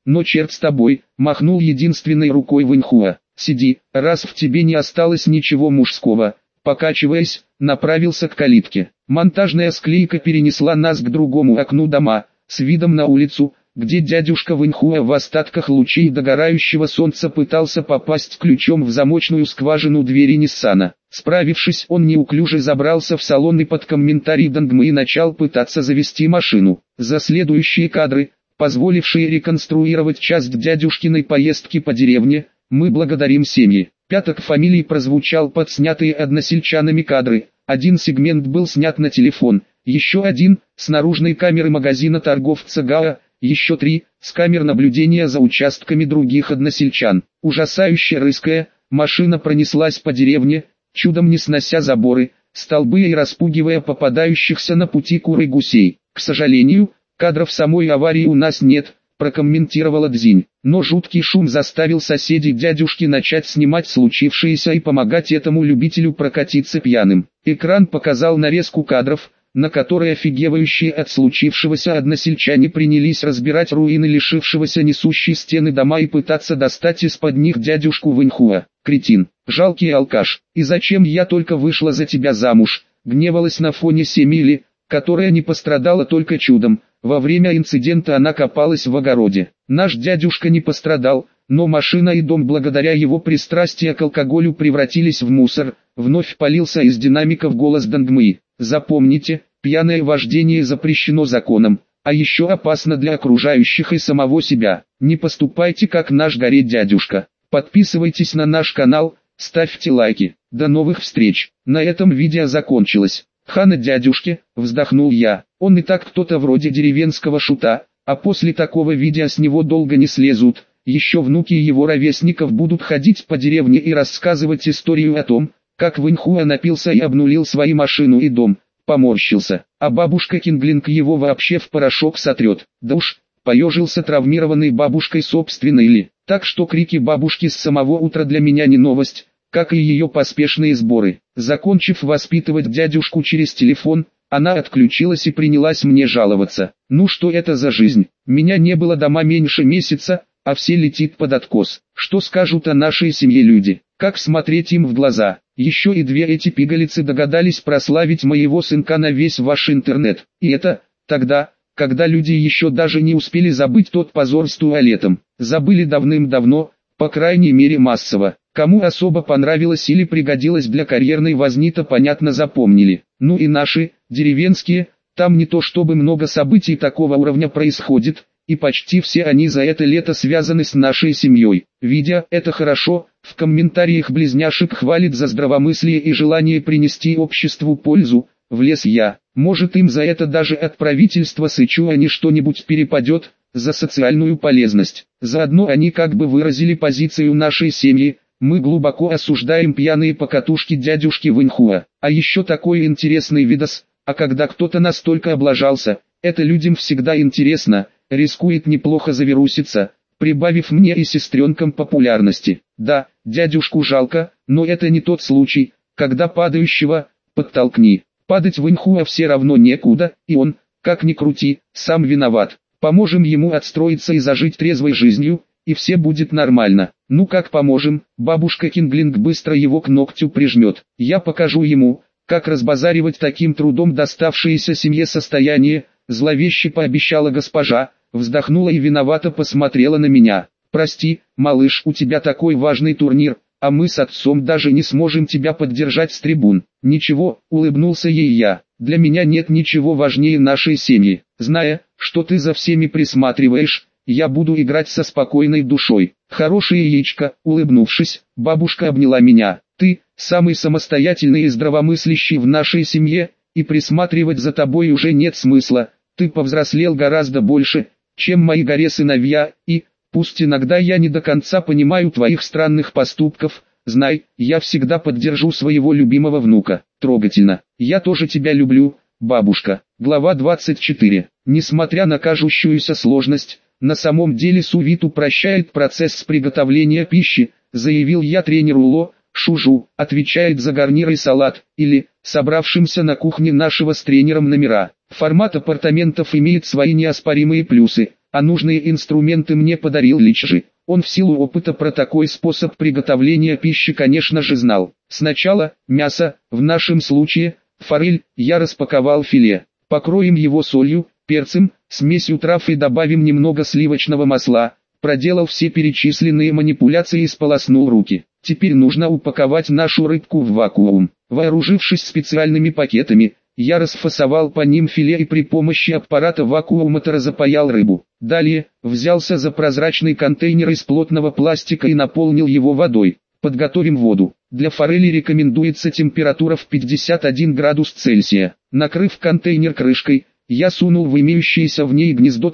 но черт с тобой, махнул единственной рукой Вэньхуа. Сиди, раз в тебе не осталось ничего мужского. Покачиваясь, направился к калитке. Монтажная склейка перенесла нас к другому окну дома, с видом на улицу, где дядюшка Вэньхуа в остатках лучей догорающего солнца пытался попасть ключом в замочную скважину двери Ниссана. Справившись, он неуклюже забрался в салон и под комментарий Дангмы начал пытаться завести машину. За следующие кадры, позволившие реконструировать часть дядюшкиной поездки по деревне, мы благодарим семьи. Пяток фамилий прозвучал под снятые односельчанами кадры. Один сегмент был снят на телефон, еще один – с наружной камеры магазина торговца ГАА, еще три – с камер наблюдения за участками других односельчан. Ужасающе рыская, машина пронеслась по деревне, чудом не снося заборы, столбы и распугивая попадающихся на пути кур и гусей. К сожалению, кадров самой аварии у нас нет, прокомментировала Дзинь. Но жуткий шум заставил соседей дядюшки начать снимать случившееся и помогать этому любителю прокатиться пьяным. Экран показал нарезку кадров, на которой офигевающие от случившегося односельчане принялись разбирать руины лишившегося несущей стены дома и пытаться достать из-под них дядюшку Вэньхуа. Кретин, жалкий алкаш, и зачем я только вышла за тебя замуж, гневалась на фоне Семили, которая не пострадала только чудом. Во время инцидента она копалась в огороде. Наш дядюшка не пострадал, но машина и дом благодаря его пристрастию к алкоголю превратились в мусор. Вновь полился из динамиков голос Дангмы. Запомните, пьяное вождение запрещено законом, а еще опасно для окружающих и самого себя. Не поступайте как наш горе дядюшка. Подписывайтесь на наш канал, ставьте лайки. До новых встреч. На этом видео закончилось. Хана дядюшке, вздохнул я, он и так кто-то вроде деревенского шута, а после такого видео с него долго не слезут. Еще внуки его ровесников будут ходить по деревне и рассказывать историю о том, как Вэньхуа напился и обнулил свою машину и дом. Поморщился, а бабушка Кинглинг его вообще в порошок сотрет. Да уж, поежился травмированный бабушкой собственной ли. Так что крики бабушки с самого утра для меня не новость, как и ее поспешные сборы. Закончив воспитывать дядюшку через телефон, она отключилась и принялась мне жаловаться. Ну что это за жизнь? Меня не было дома меньше месяца, а все летит под откос. Что скажут о нашей семье люди? Как смотреть им в глаза? Еще и две эти пигалицы догадались прославить моего сынка на весь ваш интернет. И это, тогда, когда люди еще даже не успели забыть тот позор с туалетом. Забыли давным-давно, по крайней мере массово. Кому особо понравилось или пригодилось для карьерной возни-то понятно запомнили. Ну и наши, деревенские, там не то чтобы много событий такого уровня происходит, и почти все они за это лето связаны с нашей семьей. Видя это хорошо, в комментариях близняшек хвалит за здравомыслие и желание принести обществу пользу, влез я. Может им за это даже от правительства Сычуани что-нибудь перепадет, за социальную полезность. Заодно они как бы выразили позицию нашей семьи. Мы глубоко осуждаем пьяные покатушки дядюшки Вэньхуа. А еще такой интересный видос, а когда кто-то настолько облажался, это людям всегда интересно, рискует неплохо завируситься, прибавив мне и сестренкам популярности. Да, дядюшку жалко, но это не тот случай, когда падающего подтолкни. Падать Вэньхуа все равно некуда, и он, как ни крути, сам виноват. Поможем ему отстроиться и зажить трезвой жизнью, и все будет нормально. Ну как поможем, бабушка Кинглинг быстро его к ногтю прижмет. Я покажу ему, как разбазаривать таким трудом доставшееся семье состояние, зловеще пообещала госпожа, вздохнула и виновато посмотрела на меня. Прости, малыш, у тебя такой важный турнир, а мы с отцом даже не сможем тебя поддержать с трибун. Ничего, улыбнулся ей я, для меня нет ничего важнее нашей семьи. Зная, что ты за всеми присматриваешь, я буду играть со спокойной душой. Хорошее яичко, улыбнувшись, бабушка обняла меня. Ты, самый самостоятельный и здравомыслящий в нашей семье, и присматривать за тобой уже нет смысла. Ты повзрослел гораздо больше, чем мои горе сыновья, и, пусть иногда я не до конца понимаю твоих странных поступков, знай, я всегда поддержу своего любимого внука. Трогательно. Я тоже тебя люблю, бабушка. Глава двадцать четыре. Несмотря на кажущуюся сложность, на самом деле Сувит упрощает процесс приготовления пищи, заявил я тренеру Ло. Шужу, отвечает за гарнир и салат, или, собравшимся на кухне нашего с тренером номера. Формат апартаментов имеет свои неоспоримые плюсы, а нужные инструменты мне подарил Личжи. Он в силу опыта про такой способ приготовления пищи конечно же знал. Сначала, мясо, в нашем случае, форель, я распаковал филе. Покроем его солью, перцем, смесью трав и добавим немного сливочного масла. Проделав все перечисленные манипуляции и сполоснул руки. Теперь нужно упаковать нашу рыбку в вакуум. Вооружившись специальными пакетами, я расфасовал по ним филе и при помощи аппарата вакууматора запаял рыбу. Далее, взялся за прозрачный контейнер из плотного пластика и наполнил его водой. Подготовим воду. Для форели рекомендуется температура в пятьдесят один градус Цельсия. Накрыв контейнер крышкой, я сунул в имеющееся в ней гнездо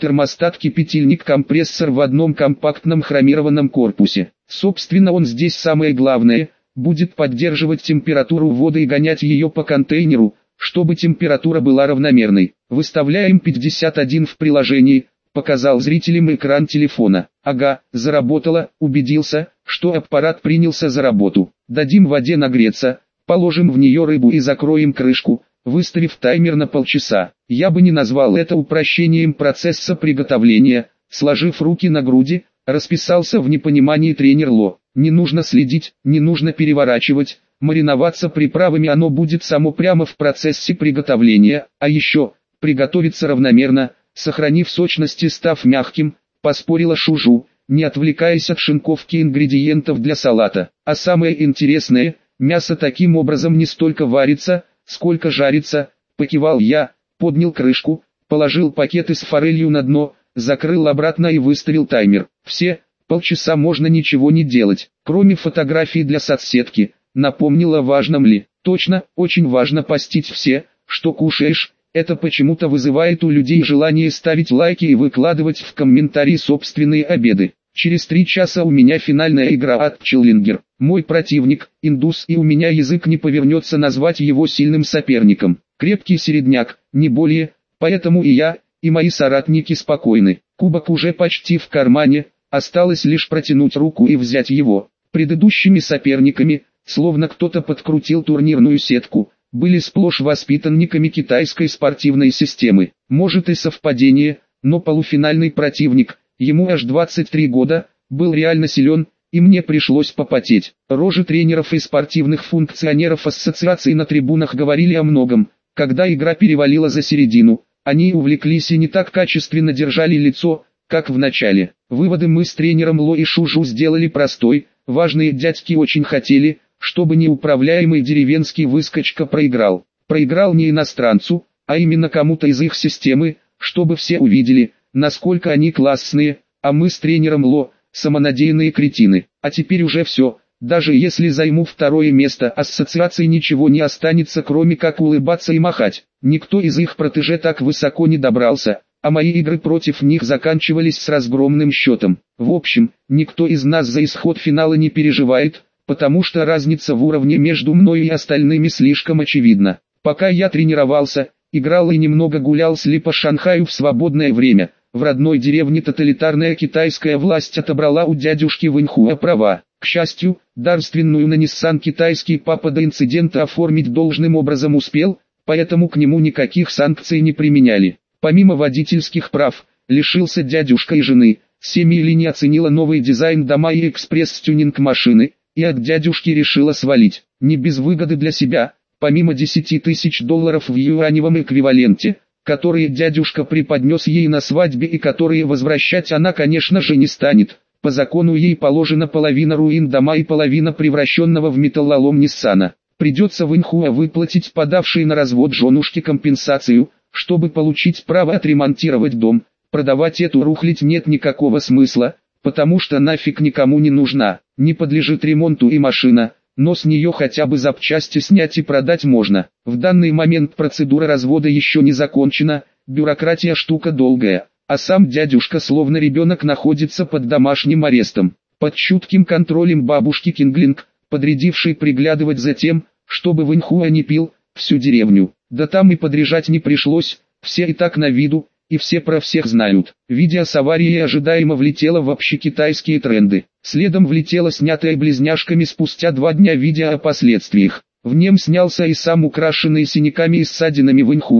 термостат-кипятильник-компрессор в одном компактном хромированном корпусе. Собственно он здесь самое главное, будет поддерживать температуру воды и гонять ее по контейнеру, чтобы температура была равномерной. Выставляем пятьдесят один в приложении, показал зрителям экран телефона. Ага, заработало, убедился, что аппарат принялся за работу. Дадим воде нагреться, положим в нее рыбу и закроем крышку, выставив таймер на полчаса. Я бы не назвал это упрощением процесса приготовления. Сложив руки на груди, расписался в непонимании тренер Ло. Не нужно следить, не нужно переворачивать, мариноваться приправами оно будет само прямо в процессе приготовления, а еще, приготовиться равномерно, сохранив сочность и став мягким, поспорила Шужу, не отвлекаясь от шинковки ингредиентов для салата. А самое интересное, мясо таким образом не столько варится, сколько жарится, покивал я, поднял крышку, положил пакеты с форелью на дно, закрыл обратно и выставил таймер. Все, полчаса можно ничего не делать, кроме фотографий для соцсетки. Напомнил о важном ли. Точно, очень важно постить все, что кушаешь. Это почему-то вызывает у людей желание ставить лайки и выкладывать в комментарии собственные обеды. Через три часа у меня финальная игра от Челленджер. Мой противник, индус, и у меня язык не повернется назвать его сильным соперником. Крепкий середняк, не более, поэтому и я, и мои соратники спокойны. Кубок уже почти в кармане, осталось лишь протянуть руку и взять его. Предыдущими соперниками, словно кто-то подкрутил турнирную сетку, были сплошь воспитанниками китайской спортивной системы. Может и совпадение, но полуфинальный противник, ему аж двадцать три года, был реально силен, и мне пришлось попотеть. Рожи тренеров и спортивных функционеров ассоциаций на трибунах говорили о многом. Когда игра перевалила за середину, они увлеклись и не так качественно держали лицо, как в начале. Выводы мы с тренером Ло и Шужу сделали простой. Важные дядьки очень хотели, чтобы неуправляемый деревенский выскочка проиграл. Проиграл не иностранцу, а именно кому-то из их системы, чтобы все увидели, насколько они классные, а мы с тренером Ло, самонадеянные кретины. А теперь уже все, даже если займу второе место, ассоциации ничего не останется, кроме как улыбаться и махать. Никто из их протеже так высоко не добрался, а мои игры против них заканчивались с разгромным счетом. В общем, никто из нас за исход финала не переживает, потому что разница в уровне между мной и остальными слишком очевидна. Пока я тренировался, играл и немного гулял слепо по Шанхаю в свободное время, в родной деревне тоталитарная китайская власть отобрала у дядюшки Вэньхуа права. К счастью, дарственную на Nissan китайский папа до инцидента оформить должным образом успел, поэтому к нему никаких санкций не применяли. Помимо водительских прав, лишился дядюшка и жены, семья не оценила новый дизайн дома и экспресс-тюнинг машины, и от дядюшки решила свалить. Не без выгоды для себя, помимо десяти тысяч долларов в юаневом эквиваленте, которые дядюшка преподнес ей на свадьбе и которые возвращать она конечно же не станет. По закону ей положена половина руин дома и половина превращенного в металлолом Ниссана. Придется Вэньхуа выплатить подавшей на развод женушке компенсацию, чтобы получить право отремонтировать дом. Продавать эту рухлядь нет никакого смысла, потому что нафиг никому не нужна. Не подлежит ремонту и машина, но с нее хотя бы запчасти снять и продать можно. В данный момент процедура развода еще не закончена, бюрократия штука долгая, а сам дядюшка словно ребенок находится под домашним арестом. Под чутким контролем бабушки Кинглинг, подрядившей приглядывать за тем, чтобы Вэньхуа не пил, всю деревню. Да там и подряжать не пришлось, все и так на виду, и все про всех знают. Видео с аварией ожидаемо влетело в общекитайские тренды. Следом влетело снятое близняшками спустя два дня видео о последствиях. В нем снялся и сам украшенный синяками и ссадинами Вэньхуа,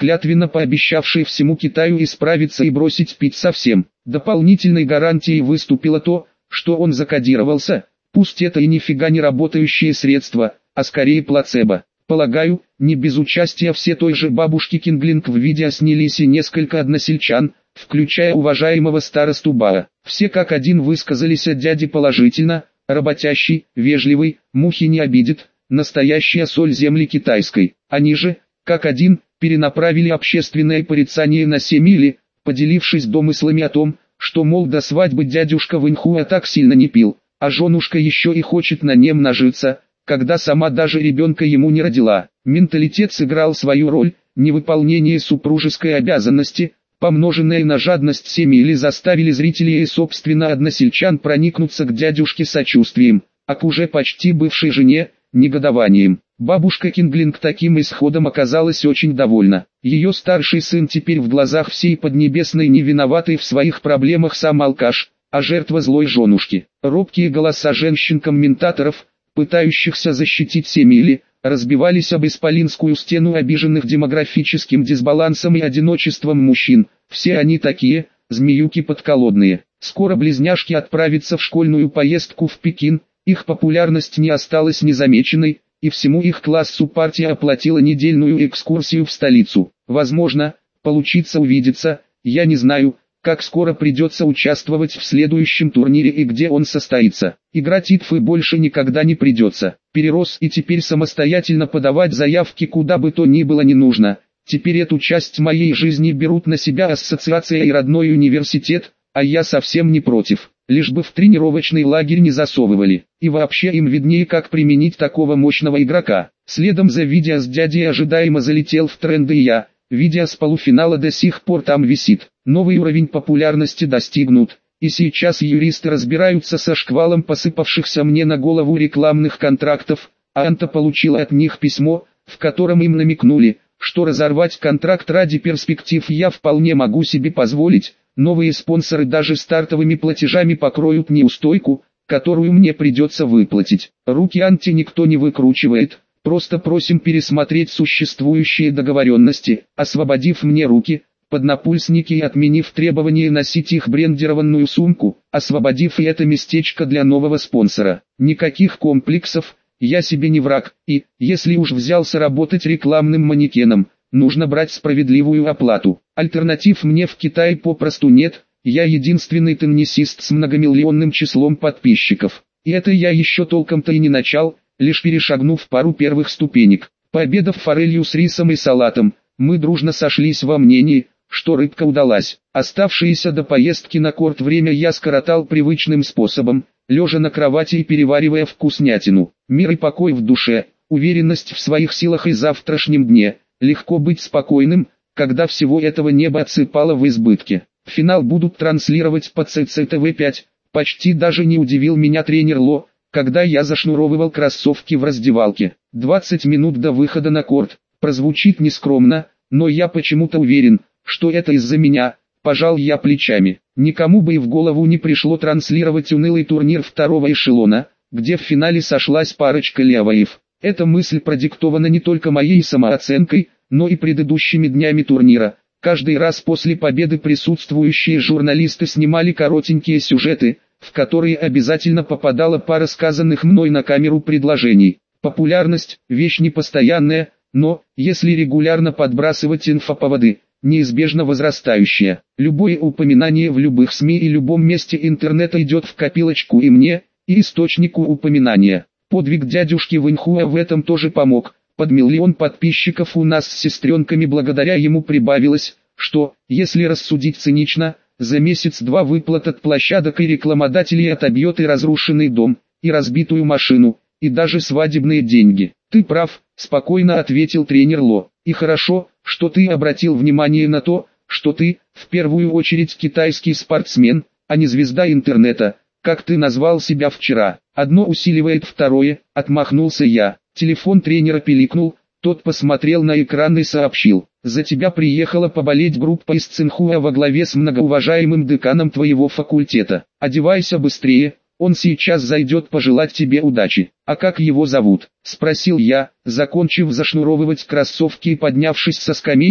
клятвенно пообещавший всему Китаю исправиться и бросить пить совсем. Дополнительной гарантией выступило то, что он закодировался, пусть это и нифига не работающее средство, а скорее плацебо. Полагаю, не без участия все той же бабушки Кинглинг в видео снялись и несколько односельчан, включая уважаемого старосту Баа. Все как один высказались о дяде положительно: работящий, вежливый, мухи не обидит, настоящая соль земли китайской. Они же, как один, перенаправили общественное порицание на все мили, поделившись домыслами о том, что, мол, до свадьбы дядюшка Вэньхуа так сильно не пил, а женушка еще и хочет на нем нажиться, когда сама даже ребенка ему не родила. Менталитет сыграл свою роль, невыполнение супружеской обязанности, помноженное на жадность семьи, заставили зрителей и собственно односельчан проникнуться к дядюшке сочувствием, а к уже почти бывшей жене – негодованием. Бабушка Кинглинг таким исходом оказалась очень довольна. Ее старший сын теперь в глазах всей Поднебесной не виноватый в своих проблемах сам алкаш, а жертва злой женушки. Робкие голоса женщин-комментаторов, пытающихся защитить семьи, разбивались об исполинскую стену обиженных демографическим дисбалансом и одиночеством мужчин. Все они такие, змеюки подколодные. Скоро близняшки отправятся в школьную поездку в Пекин, их популярность не осталась незамеченной, и всему их классу партия оплатила недельную экскурсию в столицу. Возможно, получится увидеться, я не знаю, как скоро придется участвовать в следующем турнире и где он состоится. Играть итфы больше никогда не придется. Перерос и теперь самостоятельно подавать заявки куда бы то ни было не нужно. Теперь эту часть моей жизни берут на себя ассоциация и родной университет, а я совсем не против. Лишь бы в тренировочный лагерь не засовывали. И вообще им виднее, как применить такого мощного игрока. Следом за видео с дядей ожидаемо залетел в тренды и я. Видео с полуфинала до сих пор там висит. Новый уровень популярности достигнут, и сейчас юристы разбираются со шквалом посыпавшихся мне на голову рекламных контрактов, а Анта получила от них письмо, в котором им намекнули, что разорвать контракт ради перспектив я вполне могу себе позволить. Новые спонсоры даже стартовыми платежами покроют неустойку, которую мне придется выплатить. Руки Анте никто не выкручивает. Просто просим пересмотреть существующие договоренности, освободив мне руки, поднапульсники и отменив требование носить их брендированную сумку, освободив и это местечко для нового спонсора. Никаких комплексов, я себе не враг, и, если уж взялся работать рекламным манекеном, нужно брать справедливую оплату. Альтернатив мне в Китае попросту нет, я единственный теннисист с многомиллионным числом подписчиков. И это я еще толком-то и не начал, лишь перешагнув пару первых ступенек. Пообедав форелью с рисом и салатом, мы дружно сошлись во мнении, что рыбка удалась. Оставшееся до поездки на корт время я скоротал привычным способом, лежа на кровати и переваривая вкуснятину. Мир и покой в душе, уверенность в своих силах и завтрашнем дне. Легко быть спокойным, когда всего этого неба отсыпало в избытке. Финал будут транслировать по Си Си Ти Ви пять. Почти даже не удивил меня тренер Ло, когда я зашнуровывал кроссовки в раздевалке. двадцать минут до выхода на корт. Прозвучит нескромно, но я почему-то уверен, что это из-за меня. Пожал я плечами. Никому бы и в голову не пришло транслировать унылый турнир второго эшелона, где в финале сошлась парочка леваев. Эта мысль продиктована не только моей самооценкой, но и предыдущими днями турнира. Каждый раз после победы присутствующие журналисты снимали коротенькие сюжеты, в которые обязательно попадала пара сказанных мной на камеру предложений. Популярность – вещь непостоянная, но, если регулярно подбрасывать инфоповоды, неизбежно возрастающая. Любое упоминание в любых СМИ и любом месте интернета идет в копилочку и мне, и источнику упоминания. Подвиг дядюшки Вэньхуа в этом тоже помог. Под миллион подписчиков у нас с сестренками благодаря ему прибавилось, что, если рассудить цинично, за месяц-два выплат от площадок и рекламодателей отобьет и разрушенный дом, и разбитую машину, и даже свадебные деньги. Ты прав, спокойно ответил тренер Ло. И хорошо, что ты обратил внимание на то, что ты, в первую очередь китайский спортсмен, а не звезда интернета, как ты назвал себя вчера. Одно усиливает второе, отмахнулся я. Телефон тренера пиликнул, тот посмотрел на экран и сообщил. За тебя приехала поболеть группа из Цинхуа во главе с многоуважаемым деканом твоего факультета. Одевайся быстрее, он сейчас зайдет пожелать тебе удачи. А как его зовут? Спросил я, закончив зашнуровывать кроссовки и поднявшись со скамейки,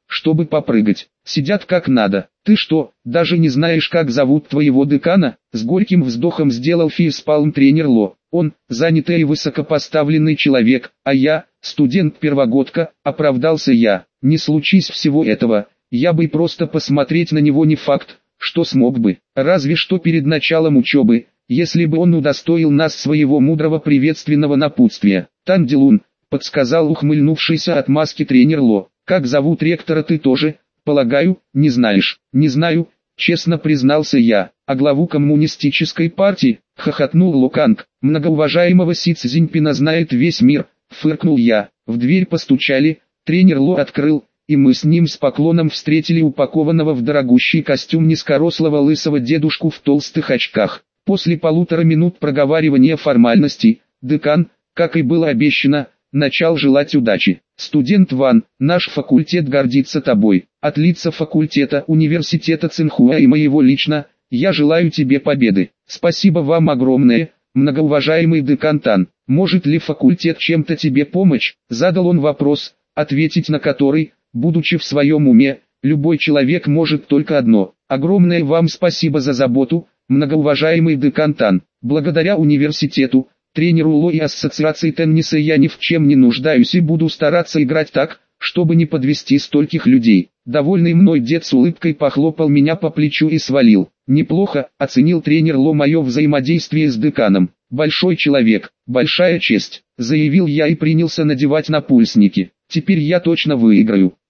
чтобы попрыгать. Сидят как надо. Ты что, даже не знаешь, как зовут твоего декана? С горьким вздохом сделал фейспалм тренер Ло. Он, занятый и высокопоставленный человек, а я, студент-первогодка, оправдался я. Не случись всего этого, я бы просто посмотреть на него не факт, что смог бы. Разве что перед началом учебы, если бы он удостоил нас своего мудрого приветственного напутствия. Танделун, подсказал ухмыльнувшийся от маски тренер Ло. Как зовут ректора ты тоже, полагаю, не знаешь? Не знаю, честно признался я. А главу коммунистической партии, хохотнул Локанг. Многоуважаемого Си Цзиньпина знает весь мир, фыркнул я. В дверь постучали, тренер Ло открыл, и мы с ним с поклоном встретили упакованного в дорогущий костюм низкорослого лысого дедушку в толстых очках. После полутора минут проговаривания формальностей, декан, как и было обещано, начал желать удачи. Студент Ван, наш факультет гордится тобой. От лица факультета университета Цинхуа и моего лично, я желаю тебе победы. Спасибо вам огромное, многоуважаемый декан Тан. Может ли факультет чем-то тебе помочь? Задал он вопрос, ответить на который, будучи в своем уме, любой человек может только одно. Огромное вам спасибо за заботу, многоуважаемый декан Тан. Благодаря университету, тренеру Ло и ассоциации тенниса я ни в чем не нуждаюсь и буду стараться играть так, чтобы не подвести стольких людей. Довольный мной дед с улыбкой похлопал меня по плечу и свалил. Неплохо, оценил тренер Ло мое взаимодействие с деканом. Большой человек, большая честь, заявил я и принялся надевать напульсники. Теперь я точно выиграю.